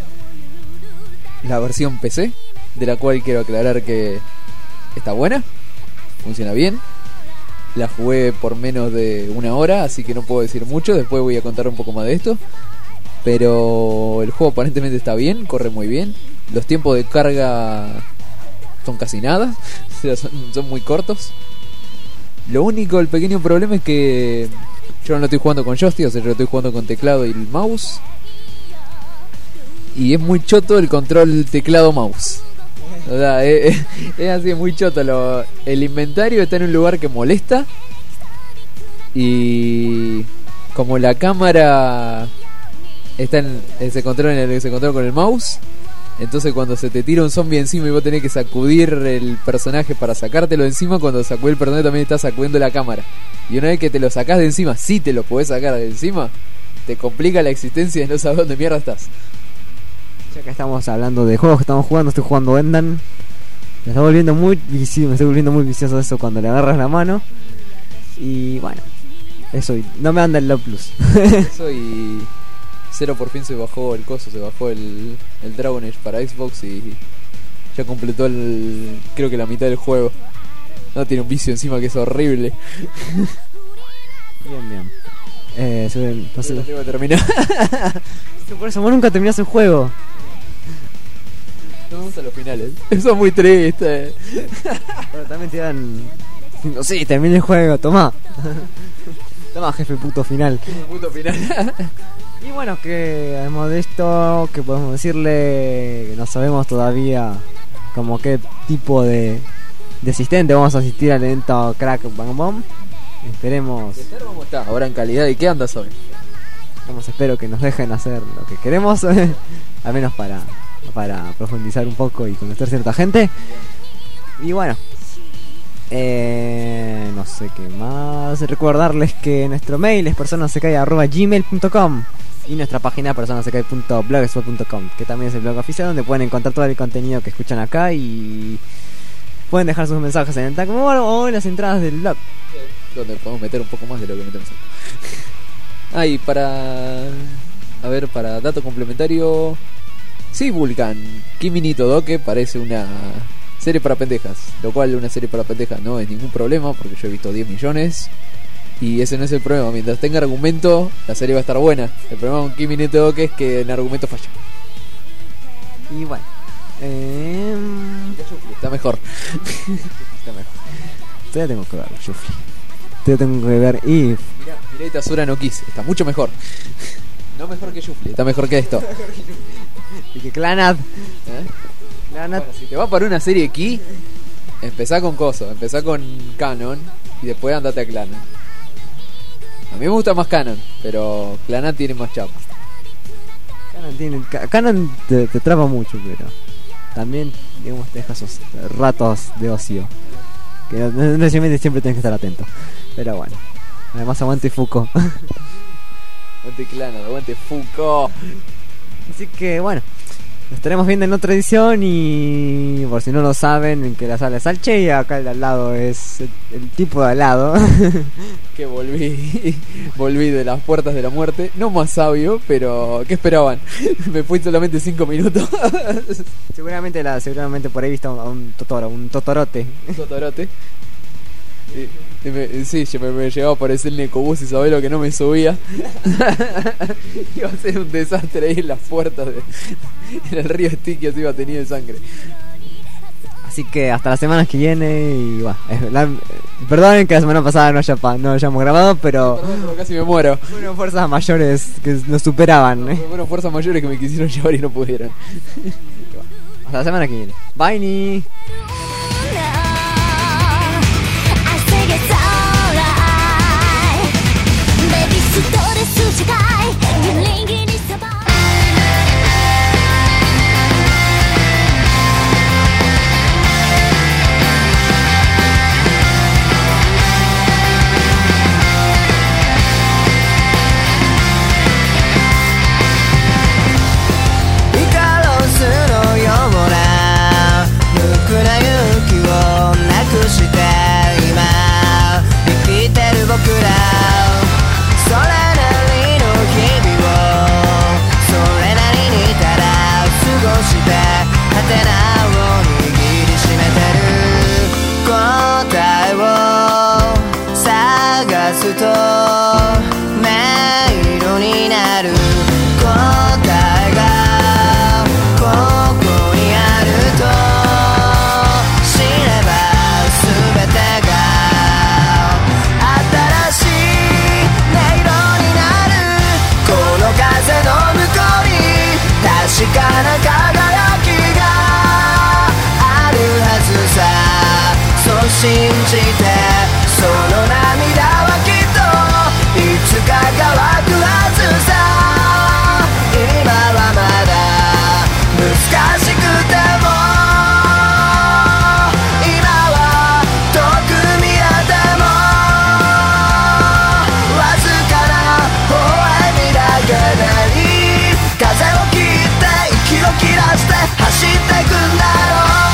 La versión P C, de la cual quiero aclarar que está buena, funciona bien. La jugué por menos de una hora, así que no puedo decir mucho. Después voy a contar un poco más de esto. Pero el juego aparentemente está bien, corre muy bien. Los tiempos de carga son casi nada, o sea, son, son muy cortos. Lo único, el pequeño problema es que yo no lo estoy jugando con joystick, o sea, yo lo estoy jugando con teclado y el mouse. Y es muy choto el control teclado-mouse. O sea, es, es así, muy choto. Lo, el inventario está en un lugar que molesta. Y como la cámara está en, se controla en el, se controla con el mouse, entonces cuando se te tira un zombie encima y vos tenés que sacudir el personaje para sacártelo de encima, cuando sacudís el personaje también estás sacudiendo la cámara. Y una vez que te lo sacás de encima, si te lo podés sacar de encima, te complica la existencia de no saber dónde mierda estás. Ya que estamos hablando de juegos que estamos jugando, estoy jugando Endan. Me está volviendo muy vicioso, me estoy volviendo muy vicioso eso cuando le agarras la mano. Y bueno, eso, no me anda el Love Plus. Eso y Cero por fin se bajó el coso, se bajó el, el Dragon Age para Xbox y ya completó el, creo que la mitad del juego. No, tiene un vicio encima que es horrible. Bien, bien. Eh, sobre, no sé, No tengo que terminar. por eso vos nunca terminás el juego. No me gustan los finales. Eso es muy triste. Pero también te dan. No, sí, termina el juego, toma. Toma, jefe puto final. Puto final. Y bueno, que además de esto, que podemos decirle que no sabemos todavía como qué tipo de, de asistente vamos a asistir al evento Crack Bang Bomb. Esperemos, ¿Cómo está? Ahora en calidad, ¿y qué andas hoy? vamos, espero que nos dejen hacer lo que queremos, al menos para, para profundizar un poco y conocer cierta gente. Y bueno, eh, no sé qué más. Recordarles que nuestro mail es personasecai arroba gmail punto com y nuestra página personasecai punto blogspot punto com, que también es el blog oficial donde pueden encontrar todo el contenido que escuchan acá y pueden dejar sus mensajes en el tag o en las entradas del blog, Donde podemos meter un poco más de lo que metemos aquí. Ah, y para... A ver, para dato complementario... Sí, Vulcan, Kimi ni Todoke parece una serie para pendejas. Lo cual una serie para pendejas no es ningún problema, porque yo he visto diez millones. Y ese no es el problema. Mientras tenga argumento, la serie va a estar buena. El problema con Kimi ni Todoke es que en argumento falla. y bueno, eh, Está mejor. está mejor. Todavía tengo que ver Shuffle. Todavía tengo que ver y Mirá, mirá Itasura no Kiss. Está mucho mejor. No mejor que Shuffle, está mejor que esto. y que Clanad, ¿Eh? Clanad. Bueno, si te va para una serie aquí, empezá con Coso, empezá con Canon y después andate a Clanan. A mí me gusta más Canon, pero Clanan tiene más chapa. Canon tiene, Ca- Canon te, te atrapa mucho, pero también, digamos, te deja esos ratos de ocio que no, no necesariamente siempre tienes que estar atento. Pero bueno, además aguante Fuko. Aguante Clanan, aguante Fuko. Así que bueno, nos estaremos viendo en otra edición. Y por si no lo saben, en que la sala es Salche y acá el de al lado es el, el tipo de al lado. Que volví, volví de las puertas de la muerte. No más sabio, pero ¿qué esperaban? Me fui solamente cinco minutos. seguramente la, seguramente por ahí viste a un, a un totoro, un totorote. Totorote. Y, y me, sí, yo me, me llegaba a aparecer el Necobús y sabés lo que no me subía. Iba a ser un desastre ahí en las puertas de, en el río Sticky, así iba a tener sangre. Así que hasta la semana que viene. Y bueno, es la- perdonen que la semana pasada no, haya, pa- no hayamos grabado, pero Perdón, pero casi me muero. fueron fuerzas mayores que nos superaban, ¿eh? Fueron fuerzas mayores que me quisieron llevar y no pudieron. Hasta la semana que viene. Bye ni. I think it's alright. Baby, ストレス社会ギリギリサバイかな輝きがあるはずさ。そう信じてその涙はきっといつか乾くはずさ。今はまだ難しくても今は遠く見えてもわずかな微笑みだけでいい。風を切って息を切らして走ってくんだろう。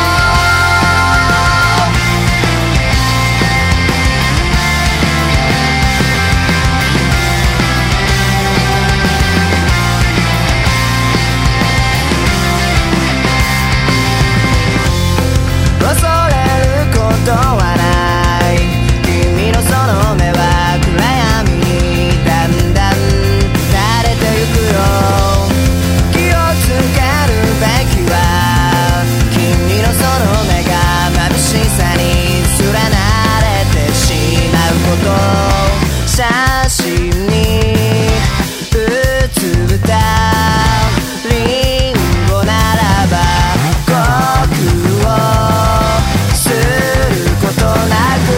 恐れることはない。君のその目は暗闇。だんだん慣れてゆくよ。気をつけるべきは君のその目が眩しさに連なれてしまうこと。写真に写ったリンゴならば僕をすることなく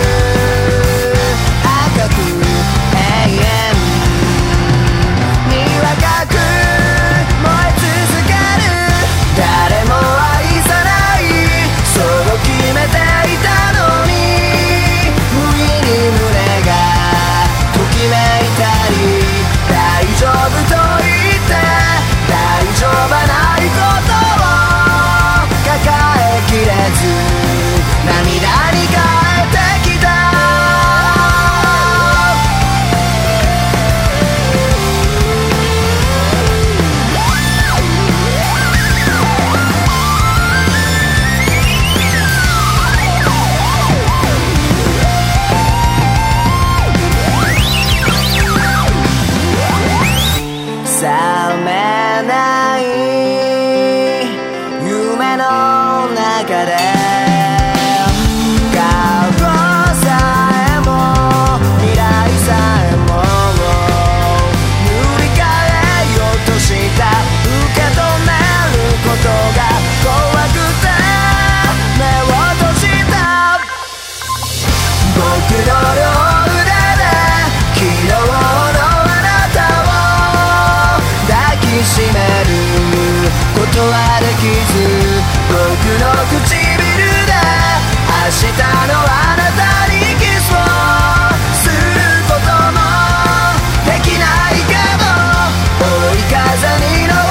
赤く永遠に若く燃え続ける。誰も愛さないそう決めていたのに不意に胸がときめいたり大丈夫と言って大丈夫ないことを抱えきれず涙に変えてきた。覚めない夢の中で過去さえも未来さえも塗り替えようとした受け止めることが怖くて目を閉じた。僕の両腕で昨日のあなたを抱きしめることはできず僕の唇で明日のあなたにキスをすることもできないけど追い風に乗